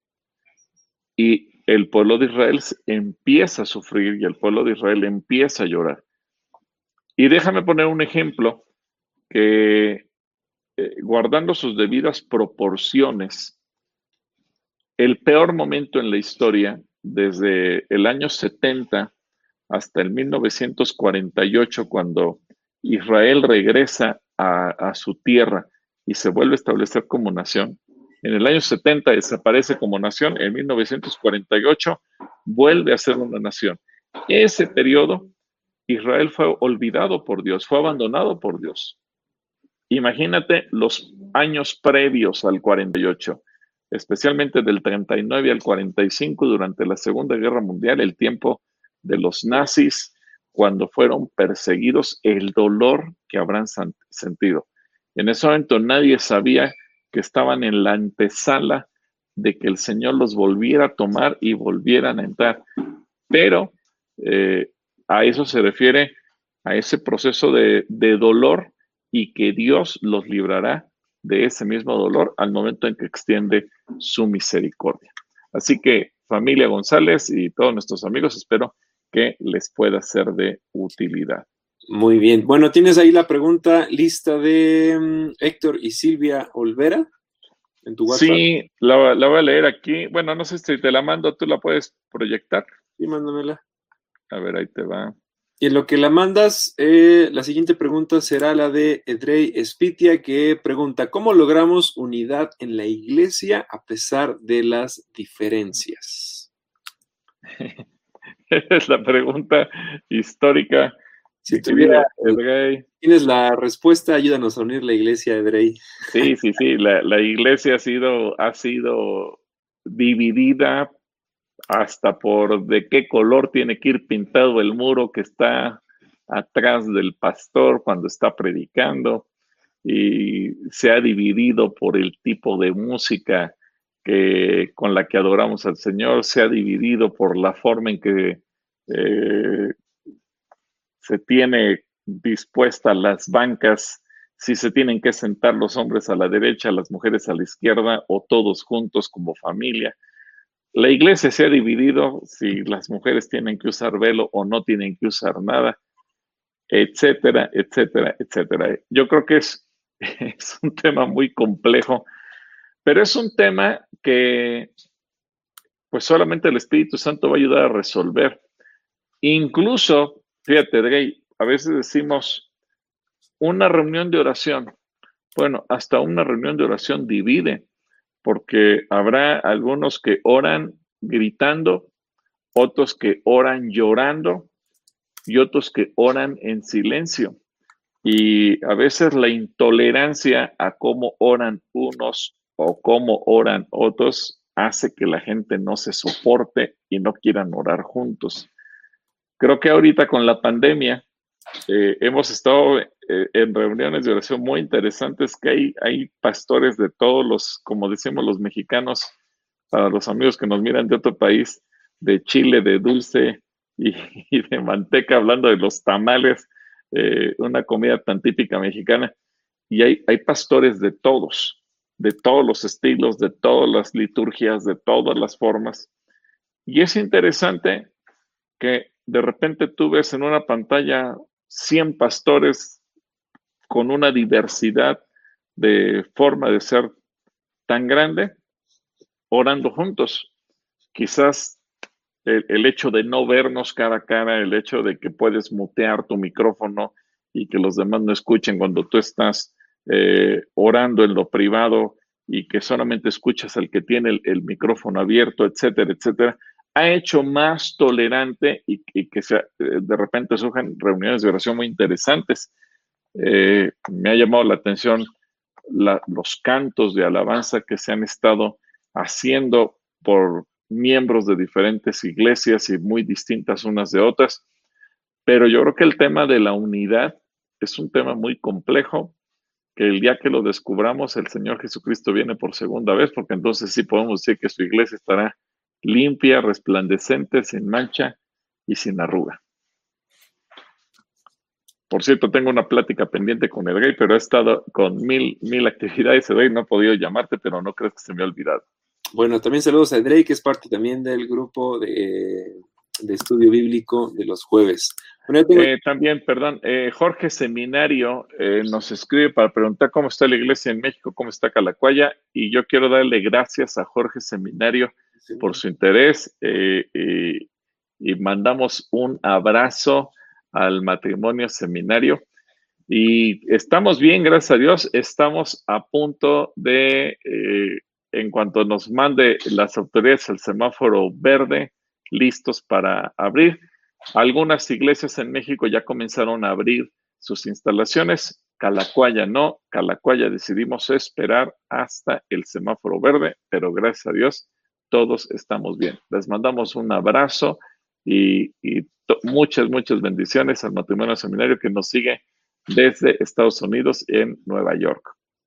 Y el pueblo de Israel empieza a sufrir y el pueblo de Israel empieza a llorar. Y déjame poner un ejemplo que, guardando sus debidas proporciones, el peor momento en la historia, desde el año 70 hasta el 1948, cuando Israel regresa a su tierra y se vuelve a establecer como nación. En el año 70 desaparece como nación, en 1948 vuelve a ser una nación. Ese periodo, Israel fue olvidado por Dios, fue abandonado por Dios. Imagínate los años previos al 48, especialmente del 39 al 45 durante la Segunda Guerra Mundial, el tiempo de los nazis, cuando fueron perseguidos, el dolor que habrán sentido. En ese momento nadie sabía que estaban en la antesala de que el Señor los volviera a tomar y volvieran a entrar. Pero a eso se refiere, a ese proceso de dolor, y que Dios los librará de ese mismo dolor al momento en que extiende su misericordia. Así que, familia González y todos nuestros amigos, espero que les pueda ser de utilidad.
Muy bien. Bueno, tienes ahí la pregunta lista de Héctor y Silvia Olvera en tu WhatsApp.
Sí, la voy a leer aquí. Bueno, no sé si te la mando, tú la puedes proyectar.
Sí, mándamela.
A ver, ahí te va.
Y en lo que la mandas, la siguiente pregunta será la de Edrey Espitia, que pregunta, ¿cómo logramos unidad en la iglesia a pesar de las diferencias?
Es la pregunta histórica.
Si tienes la respuesta, ayúdanos a unir la iglesia, Edrey.
Sí. La iglesia ha sido dividida hasta por de qué color tiene que ir pintado el muro que está atrás del pastor cuando está predicando, y se ha dividido por el tipo de música con la que adoramos al Señor, se ha dividido por la forma en que se tiene dispuestas las bancas, si se tienen que sentar los hombres a la derecha, las mujeres a la izquierda o todos juntos como familia. La iglesia se ha dividido si las mujeres tienen que usar velo o no tienen que usar nada, etcétera, etcétera, etcétera. Yo creo que es un tema muy complejo, pero es un tema que pues solamente el Espíritu Santo va a ayudar a resolver. Incluso, fíjate, Drey, a veces decimos una reunión de oración. Bueno, hasta una reunión de oración divide, porque habrá algunos que oran gritando, otros que oran llorando y otros que oran en silencio. Y a veces la intolerancia a cómo oran unos o cómo oran otros hace que la gente no se soporte y no quieran orar juntos. Creo que ahorita con la pandemia hemos estado en reuniones de oración muy interesantes, que hay pastores de todos los, como decimos los mexicanos, para los amigos que nos miran de otro país, de chile, de dulce y de manteca, hablando de los tamales, una comida tan típica mexicana. Y hay pastores de todos los estilos, de todas las liturgias, de todas las formas. Y es interesante que de repente tú ves en una pantalla 100 pastores con una diversidad de forma de ser tan grande, orando juntos. Quizás el hecho de no vernos cara a cara, el hecho de que puedes mutear tu micrófono y que los demás no escuchen cuando tú estás orando en lo privado y que solamente escuchas al que tiene el micrófono abierto, etcétera, etcétera, ha hecho más tolerante y que de repente surjan reuniones de oración muy interesantes. Me ha llamado la atención los cantos de alabanza que se han estado haciendo por miembros de diferentes iglesias y muy distintas unas de otras, pero yo creo que el tema de la unidad es un tema muy complejo, que el día que lo descubramos, el Señor Jesucristo viene por segunda vez, porque entonces sí podemos decir que su iglesia estará limpia, resplandecente, sin mancha y sin arruga. Por cierto, tengo una plática pendiente con el Rey, pero he estado con mil actividades, Rey, no he podido llamarte, pero no crees que se me ha olvidado.
Bueno, también saludos a Drake, que es parte también del grupo de estudio bíblico de los jueves. Bueno,
También, perdón, Jorge Seminario nos escribe para preguntar cómo está la iglesia en México, cómo está Calacuaya, y yo quiero darle gracias a Jorge Seminario por su interés y mandamos un abrazo al matrimonio Seminario. Y estamos bien, gracias a Dios, estamos a punto de, en cuanto nos mande las autoridades el semáforo verde, listos para abrir. Algunas iglesias en México ya comenzaron a abrir sus instalaciones. Calacuaya no, Calacuaya decidimos esperar hasta el semáforo verde, pero gracias a Dios todos estamos bien. Les mandamos un abrazo y muchas bendiciones al matrimonio seminario que nos sigue desde Estados Unidos en Nueva York.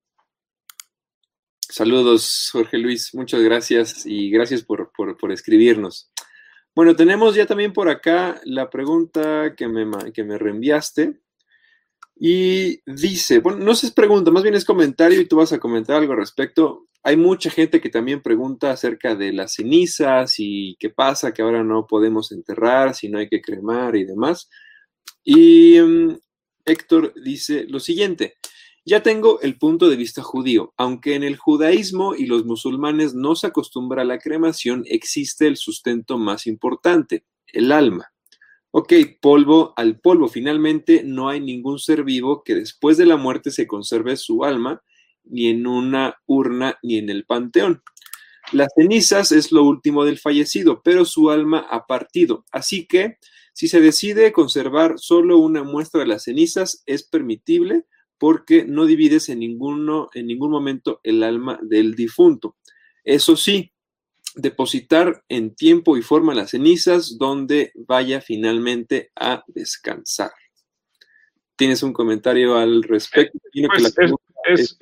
Saludos, Jorge Luis, muchas gracias y gracias por escribirnos. Bueno, tenemos ya también por acá la pregunta que me reenviaste y dice, bueno, no sé, es pregunta, más bien es comentario y tú vas a comentar algo al respecto. Hay mucha gente que también pregunta acerca de las cenizas y qué pasa, que ahora no podemos enterrar, si no hay que cremar y demás. Y Héctor dice lo siguiente: ya tengo el punto de vista judío. Aunque en el judaísmo y los musulmanes no se acostumbra a la cremación, existe el sustento más importante, el alma. Ok, polvo al polvo. Finalmente, no hay ningún ser vivo que después de la muerte se conserve su alma, ni en una urna, ni en el panteón. Las cenizas es lo último del fallecido, pero su alma ha partido. Así que, si se decide conservar solo una muestra de las cenizas, es permitible porque no divides en ningún momento el alma del difunto. Eso sí, depositar en tiempo y forma las cenizas donde vaya finalmente a descansar. ¿Tienes un comentario al respecto?
Pues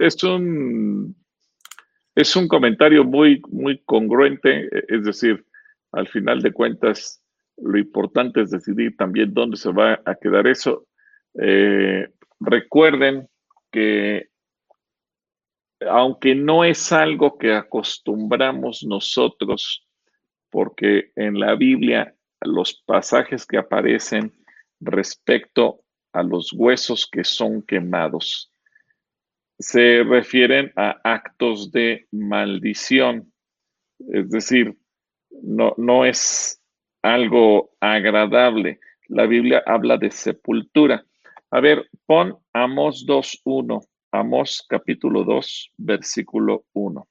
es un comentario muy congruente, es decir, al final de cuentas, lo importante es decidir también dónde se va a quedar eso. Recuerden que aunque no es algo que acostumbramos nosotros, porque en la Biblia los pasajes que aparecen respecto a los huesos que son quemados se refieren a actos de maldición, es decir, no es algo agradable. La Biblia habla de sepultura. A ver, pon Amós 2:1, Amós capítulo 2, versículo 1.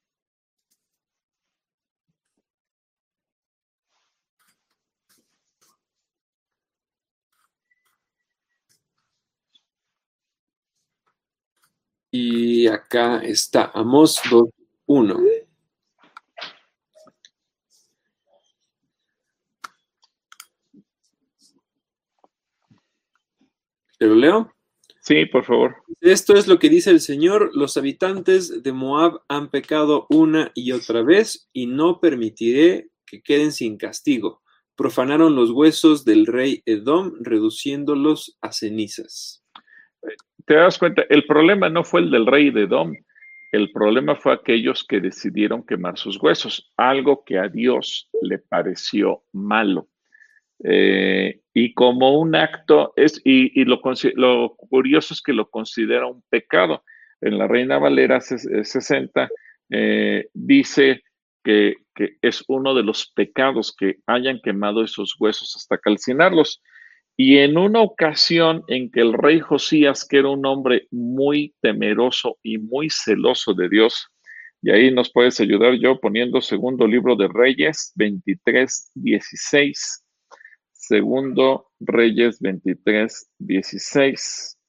Y acá está Amós 2:1. ¿Te lo leo?
Sí, por favor.
Esto es lo que dice el Señor: los habitantes de Moab han pecado una y otra vez, y no permitiré que queden sin castigo. Profanaron los huesos del rey Edom, reduciéndolos a cenizas.
Te das cuenta, el problema no fue el del rey de Edom, el problema fue aquellos que decidieron quemar sus huesos, algo que a Dios le pareció malo. Y como un acto, lo curioso es que lo considera un pecado. En la Reina Valera 60 dice que es uno de los pecados que hayan quemado esos huesos hasta calcinarlos. Y en una ocasión en que el rey Josías, que era un hombre muy temeroso y muy celoso de Dios, y ahí nos puedes ayudar yo poniendo segundo libro de Reyes 23:16. Segundo Reyes 23:16.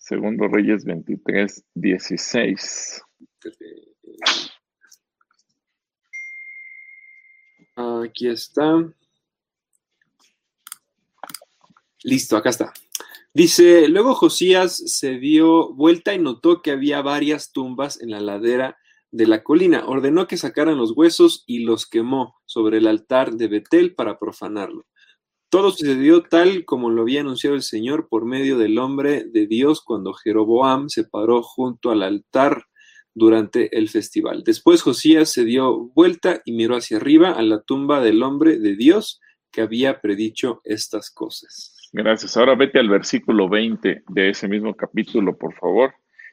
Segundo Reyes 23, 16.
Aquí está. Listo, acá está. Dice, luego Josías se dio vuelta y notó que había varias tumbas en la ladera de la colina. Ordenó que sacaran los huesos y los quemó sobre el altar de Betel para profanarlo. Todo sucedió tal como lo había anunciado el Señor por medio del hombre de Dios cuando Jeroboam se paró junto al altar durante el festival. Después Josías se dio vuelta y miró hacia arriba a la tumba del hombre de Dios que había predicho estas cosas.
Gracias. Ahora vete al versículo 20 de ese mismo capítulo, por favor.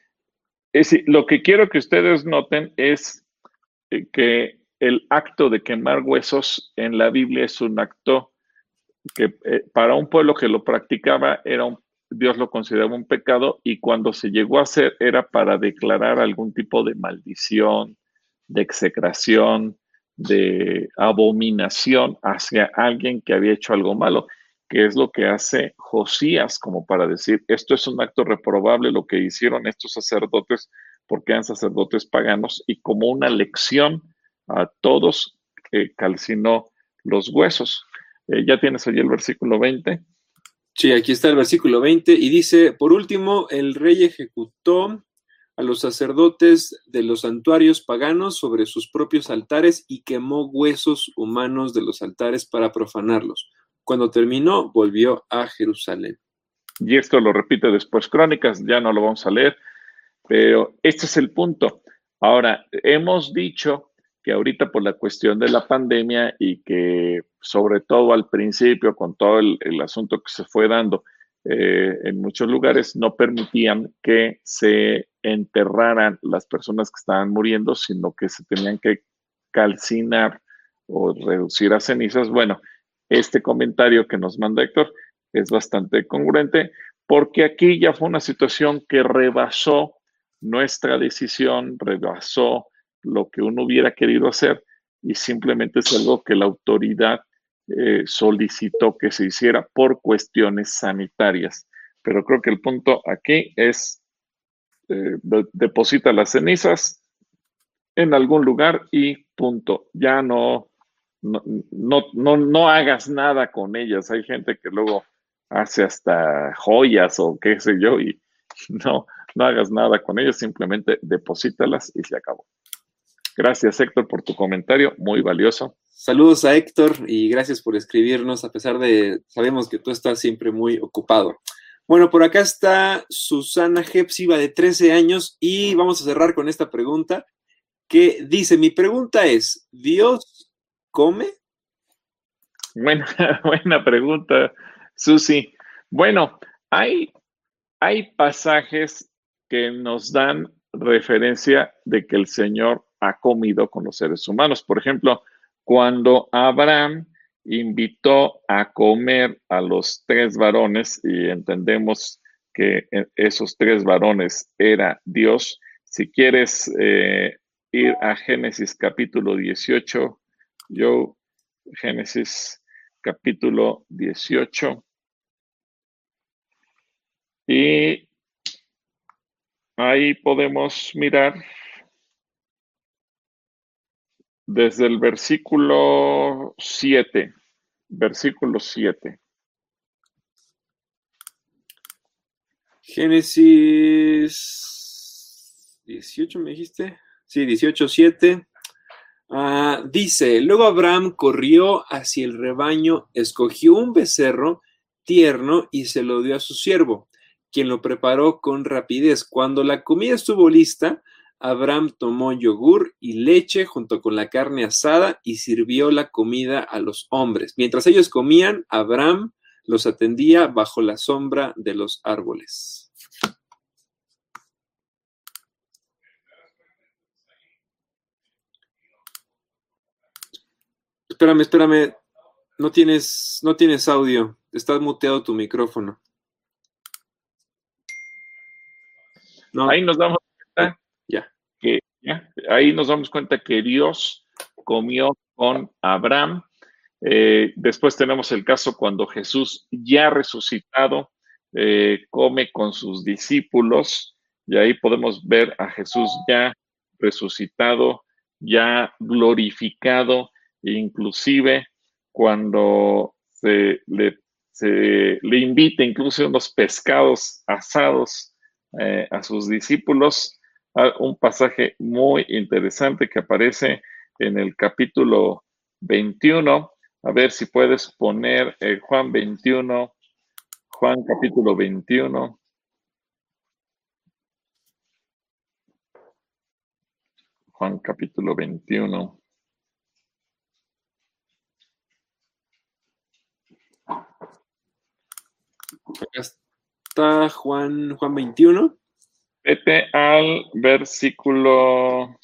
Lo que quiero que ustedes noten es que el acto de quemar huesos en la Biblia es un acto que para un pueblo que lo practicaba Dios lo consideraba un pecado, y cuando se llegó a hacer era para declarar algún tipo de maldición, de execración, de abominación hacia alguien que había hecho algo malo, que es lo que hace Josías, como para decir, esto es un acto reprobable lo que hicieron estos sacerdotes, porque eran sacerdotes paganos, y como una lección a todos calcinó los huesos. ¿Ya tienes allí el versículo 20?
Sí, aquí está el versículo 20 y dice, por último, el rey ejecutó a los sacerdotes de los santuarios paganos sobre sus propios altares y quemó huesos humanos de los altares para profanarlos. Cuando terminó, volvió a Jerusalén.
Y esto lo repite después Crónicas, ya no lo vamos a leer, pero este es el punto. Ahora, hemos dicho que ahorita por la cuestión de la pandemia y que sobre todo al principio con todo el asunto que se fue dando en muchos lugares, no permitían que se enterraran las personas que estaban muriendo, sino que se tenían que calcinar o reducir a cenizas. Bueno, este comentario que nos manda Héctor es bastante congruente, porque aquí ya fue una situación que rebasó nuestra decisión, rebasó lo que uno hubiera querido hacer, y simplemente es algo que la autoridad solicitó que se hiciera por cuestiones sanitarias. Pero creo que el punto aquí es deposita las cenizas en algún lugar y punto. Ya no hagas nada con ellas. Hay gente que luego hace hasta joyas o qué sé yo, y no hagas nada con ellas, simplemente deposítalas y se acabó. Gracias, Héctor, por tu comentario, muy valioso.
Saludos a Héctor y gracias por escribirnos, a pesar de, sabemos que tú estás siempre muy ocupado. Bueno, por acá está Susana Hepsiba, de 13 años, y vamos a cerrar con esta pregunta que dice, mi pregunta es, ¿Dios come?
Buena pregunta, Susi. Bueno, hay pasajes que nos dan referencia de que el Señor ha comido con los seres humanos. Por ejemplo, cuando Abraham invitó a comer a los 3 varones, y entendemos que esos 3 varones era Dios. Si quieres ir a Génesis capítulo 18, Génesis capítulo 18. Y ahí podemos mirar desde el versículo 7. Versículo 7.
Génesis 18, ¿me dijiste? Sí, 18:7. Dice, luego Abraham corrió hacia el rebaño, escogió un becerro tierno y se lo dio a su siervo, quien lo preparó con rapidez. Cuando la comida estuvo lista, Abraham tomó yogur y leche junto con la carne asada y sirvió la comida a los hombres. Mientras ellos comían, Abraham los atendía bajo la sombra de los árboles. Espérame. No tienes audio. Está muteado tu micrófono. No.
Ahí nos damos cuenta ahí nos damos cuenta que Dios comió con Abraham. Después tenemos el caso cuando Jesús, ya resucitado, come con sus discípulos y ahí podemos ver a Jesús ya resucitado, ya glorificado, e inclusive cuando se le invita incluso unos pescados asados a sus discípulos, un pasaje muy interesante que aparece en el capítulo 21. A ver si puedes poner Juan 21, Juan capítulo 21. Juan capítulo 21.
Acá está Juan 21.
Vete al versículo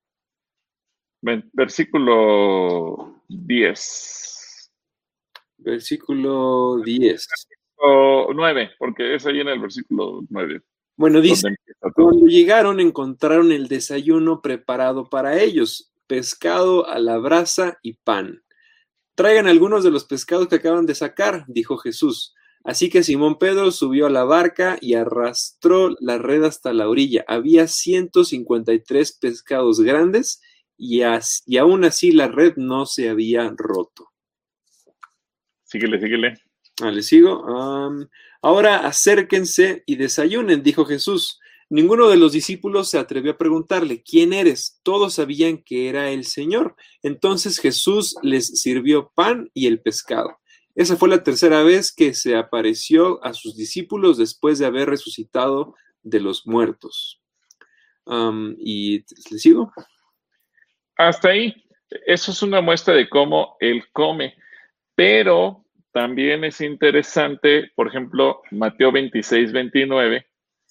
10.
Versículo 10.
O 9, porque es ahí en el versículo 9.
Bueno, dice, cuando llegaron encontraron el desayuno preparado para ellos, pescado a la brasa y pan. Traigan algunos de los pescados que acaban de sacar, dijo Jesús. Así que Simón Pedro subió a la barca y arrastró la red hasta la orilla. Había 153 pescados grandes y aún así la red no se había roto.
Síguele.
Le sigo. Ahora acérquense y desayunen, dijo Jesús. Ninguno de los discípulos se atrevió a preguntarle, ¿quién eres? Todos sabían que era el Señor. Entonces Jesús les sirvió pan y el pescado. Esa fue la tercera vez que se apareció a sus discípulos después de haber resucitado de los muertos. ¿Y les sigo?
Hasta ahí. Eso es una muestra de cómo Él come. Pero también es interesante, por ejemplo, Mateo 26, 29,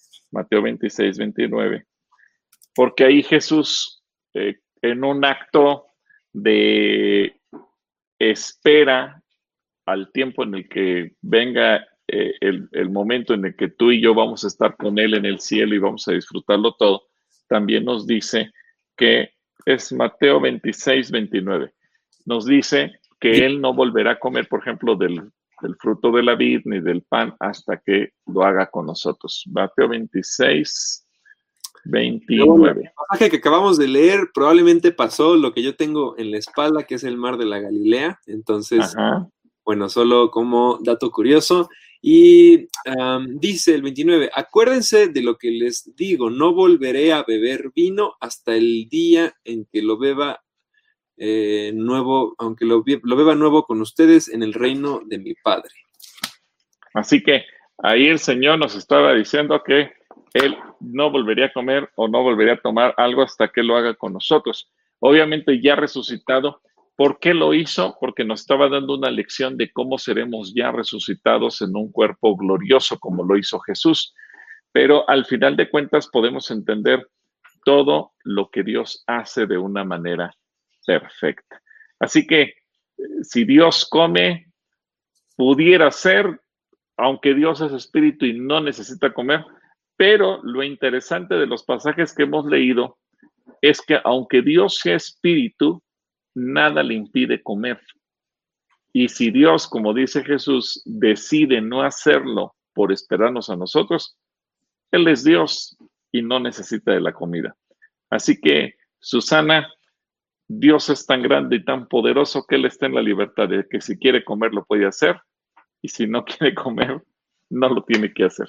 porque ahí Jesús, en un acto de espera al tiempo en el que venga el momento en el que tú y yo vamos a estar con Él en el cielo y vamos a disfrutarlo todo, también nos dice que es Mateo 26, 29, nos dice que Él no volverá a comer, por ejemplo, del fruto de la vid ni del pan hasta que lo haga con nosotros. Mateo 26, 29.
El pasaje que acabamos de leer probablemente pasó lo que yo tengo en la espalda, que es el mar de la Galilea. Entonces, bueno, solo como dato curioso. Y dice el 29, acuérdense de lo que les digo, no volveré a beber vino hasta el día en que lo beba nuevo, aunque lo beba nuevo con ustedes en el reino de mi Padre.
Así que ahí el Señor nos estaba diciendo que Él no volvería a comer o no volvería a tomar algo hasta que lo haga con nosotros. Obviamente ya resucitado. ¿Por qué lo hizo? Porque nos estaba dando una lección de cómo seremos ya resucitados en un cuerpo glorioso como lo hizo Jesús. Pero al final de cuentas podemos entender todo lo que Dios hace de una manera perfecta. Así que si Dios come, pudiera ser, aunque Dios es espíritu y no necesita comer, pero lo interesante de los pasajes que hemos leído es que aunque Dios sea espíritu, nada le impide comer. Y si Dios, como dice Jesús, decide no hacerlo por esperarnos a nosotros, Él es Dios y no necesita de la comida. Así que, Susana, Dios es tan grande y tan poderoso que Él está en la libertad de que si quiere comer lo puede hacer y si no quiere comer no lo tiene que hacer.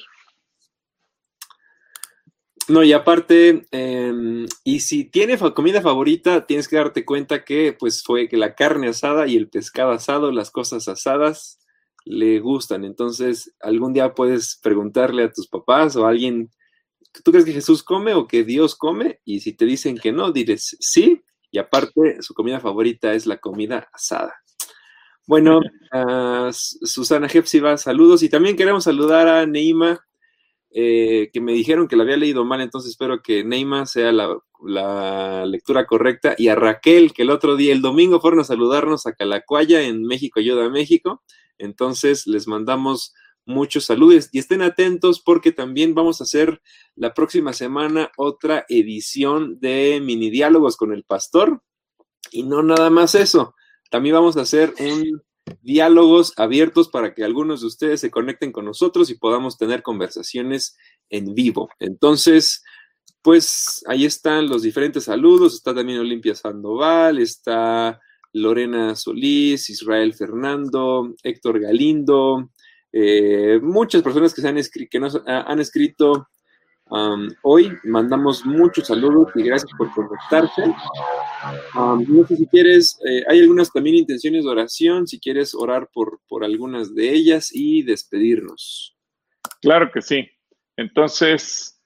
No, y aparte, y si tiene comida favorita, tienes que darte cuenta que pues fue que la carne asada y el pescado asado, las cosas asadas, le gustan. Entonces, algún día puedes preguntarle a tus papás o a alguien, ¿tú crees que Jesús come o que Dios come? Y si te dicen que no, diles sí. Y aparte, su comida favorita es la comida asada. Bueno, Susana Hepsiba, saludos. Y también queremos saludar a Neima, que me dijeron que la había leído mal, entonces espero que Neima sea la lectura correcta. Y a Raquel, que el otro día, el domingo, fueron a saludarnos a Calacuaya, en México, Ayuda a México. Entonces, les mandamos muchos saludos y estén atentos porque también vamos a hacer la próxima semana otra edición de Mini Diálogos con el Pastor. Y no nada más eso, también vamos a hacer un diálogos abiertos para que algunos de ustedes se conecten con nosotros y podamos tener conversaciones en vivo. Entonces, pues ahí están los diferentes saludos. Está también Olimpia Sandoval, está Lorena Solís, Israel Fernando, Héctor Galindo, muchas personas que nos han escrito hoy. Mandamos muchos saludos y gracias por conectarse. No sé si quieres, hay algunas también intenciones de oración, si quieres orar por algunas de ellas y despedirnos.
Claro que sí. Entonces,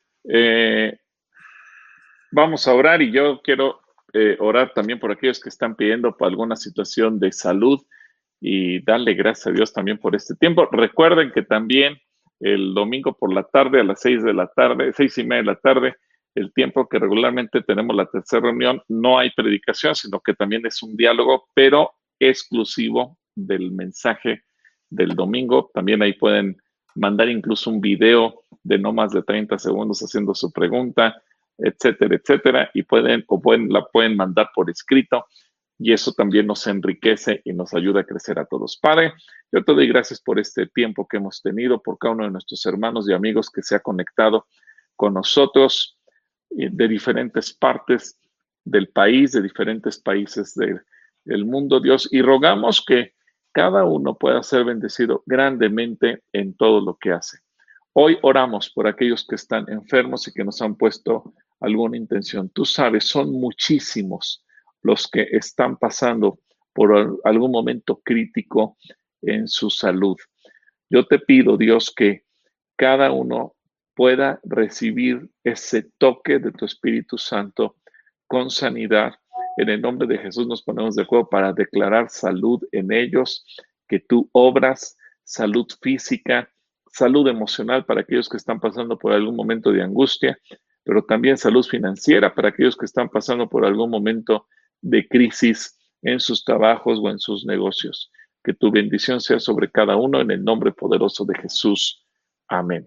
vamos a orar y yo quiero orar también por aquellos que están pidiendo por alguna situación de salud y darle gracias a Dios también por este tiempo. Recuerden que también el domingo por la tarde a las 6 de la tarde, 6:30 de la tarde, el tiempo que regularmente tenemos la tercera reunión, no hay predicación, sino que también es un diálogo, pero exclusivo del mensaje del domingo. También ahí pueden mandar incluso un video de no más de 30 segundos haciendo su pregunta, etcétera, etcétera, y la pueden mandar por escrito, y eso también nos enriquece y nos ayuda a crecer a todos. Padre, yo te doy gracias por este tiempo que hemos tenido, por cada uno de nuestros hermanos y amigos que se ha conectado con nosotros de diferentes partes del país, de diferentes países del mundo, Dios, y rogamos que cada uno pueda ser bendecido grandemente en todo lo que hace. Hoy oramos por aquellos que están enfermos y que nos han puesto alguna intención. Tú sabes, son muchísimos los que están pasando por algún momento crítico en su salud. Yo te pido, Dios, que cada uno pueda recibir ese toque de tu Espíritu Santo con sanidad. En el nombre de Jesús nos ponemos de acuerdo para declarar salud en ellos, que tú obras salud física, salud emocional para aquellos que están pasando por algún momento de angustia, pero también salud financiera para aquellos que están pasando por algún momento de crisis en sus trabajos o en sus negocios. Que tu bendición sea sobre cada uno en el nombre poderoso de Jesús. Amén.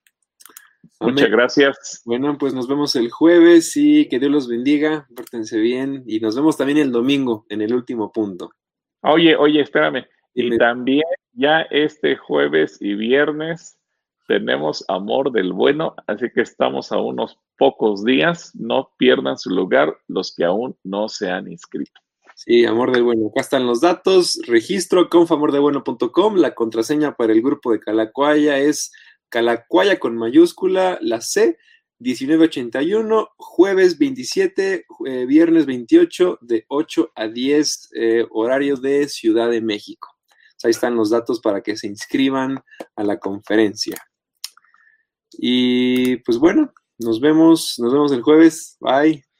Amén.
Muchas gracias.
Bueno, pues nos vemos el jueves y que Dios los bendiga, pórtense bien y nos vemos también el domingo en el último punto.
Oye, espérame. Y también ya este jueves y viernes tenemos Amor del Bueno, así que estamos a unos pocos días. No pierdan su lugar los que aún no se han inscrito.
Sí, Amor del Bueno. Acá están los datos. Registro confamordelbueno.com. La contraseña para el grupo de Calacuaya es Calacuaya con mayúscula, la C, 1981, jueves 27, viernes 28, de 8 a 10, horario de Ciudad de México. Ahí están los datos para que se inscriban a la conferencia. Y pues bueno, nos vemos el jueves. Bye.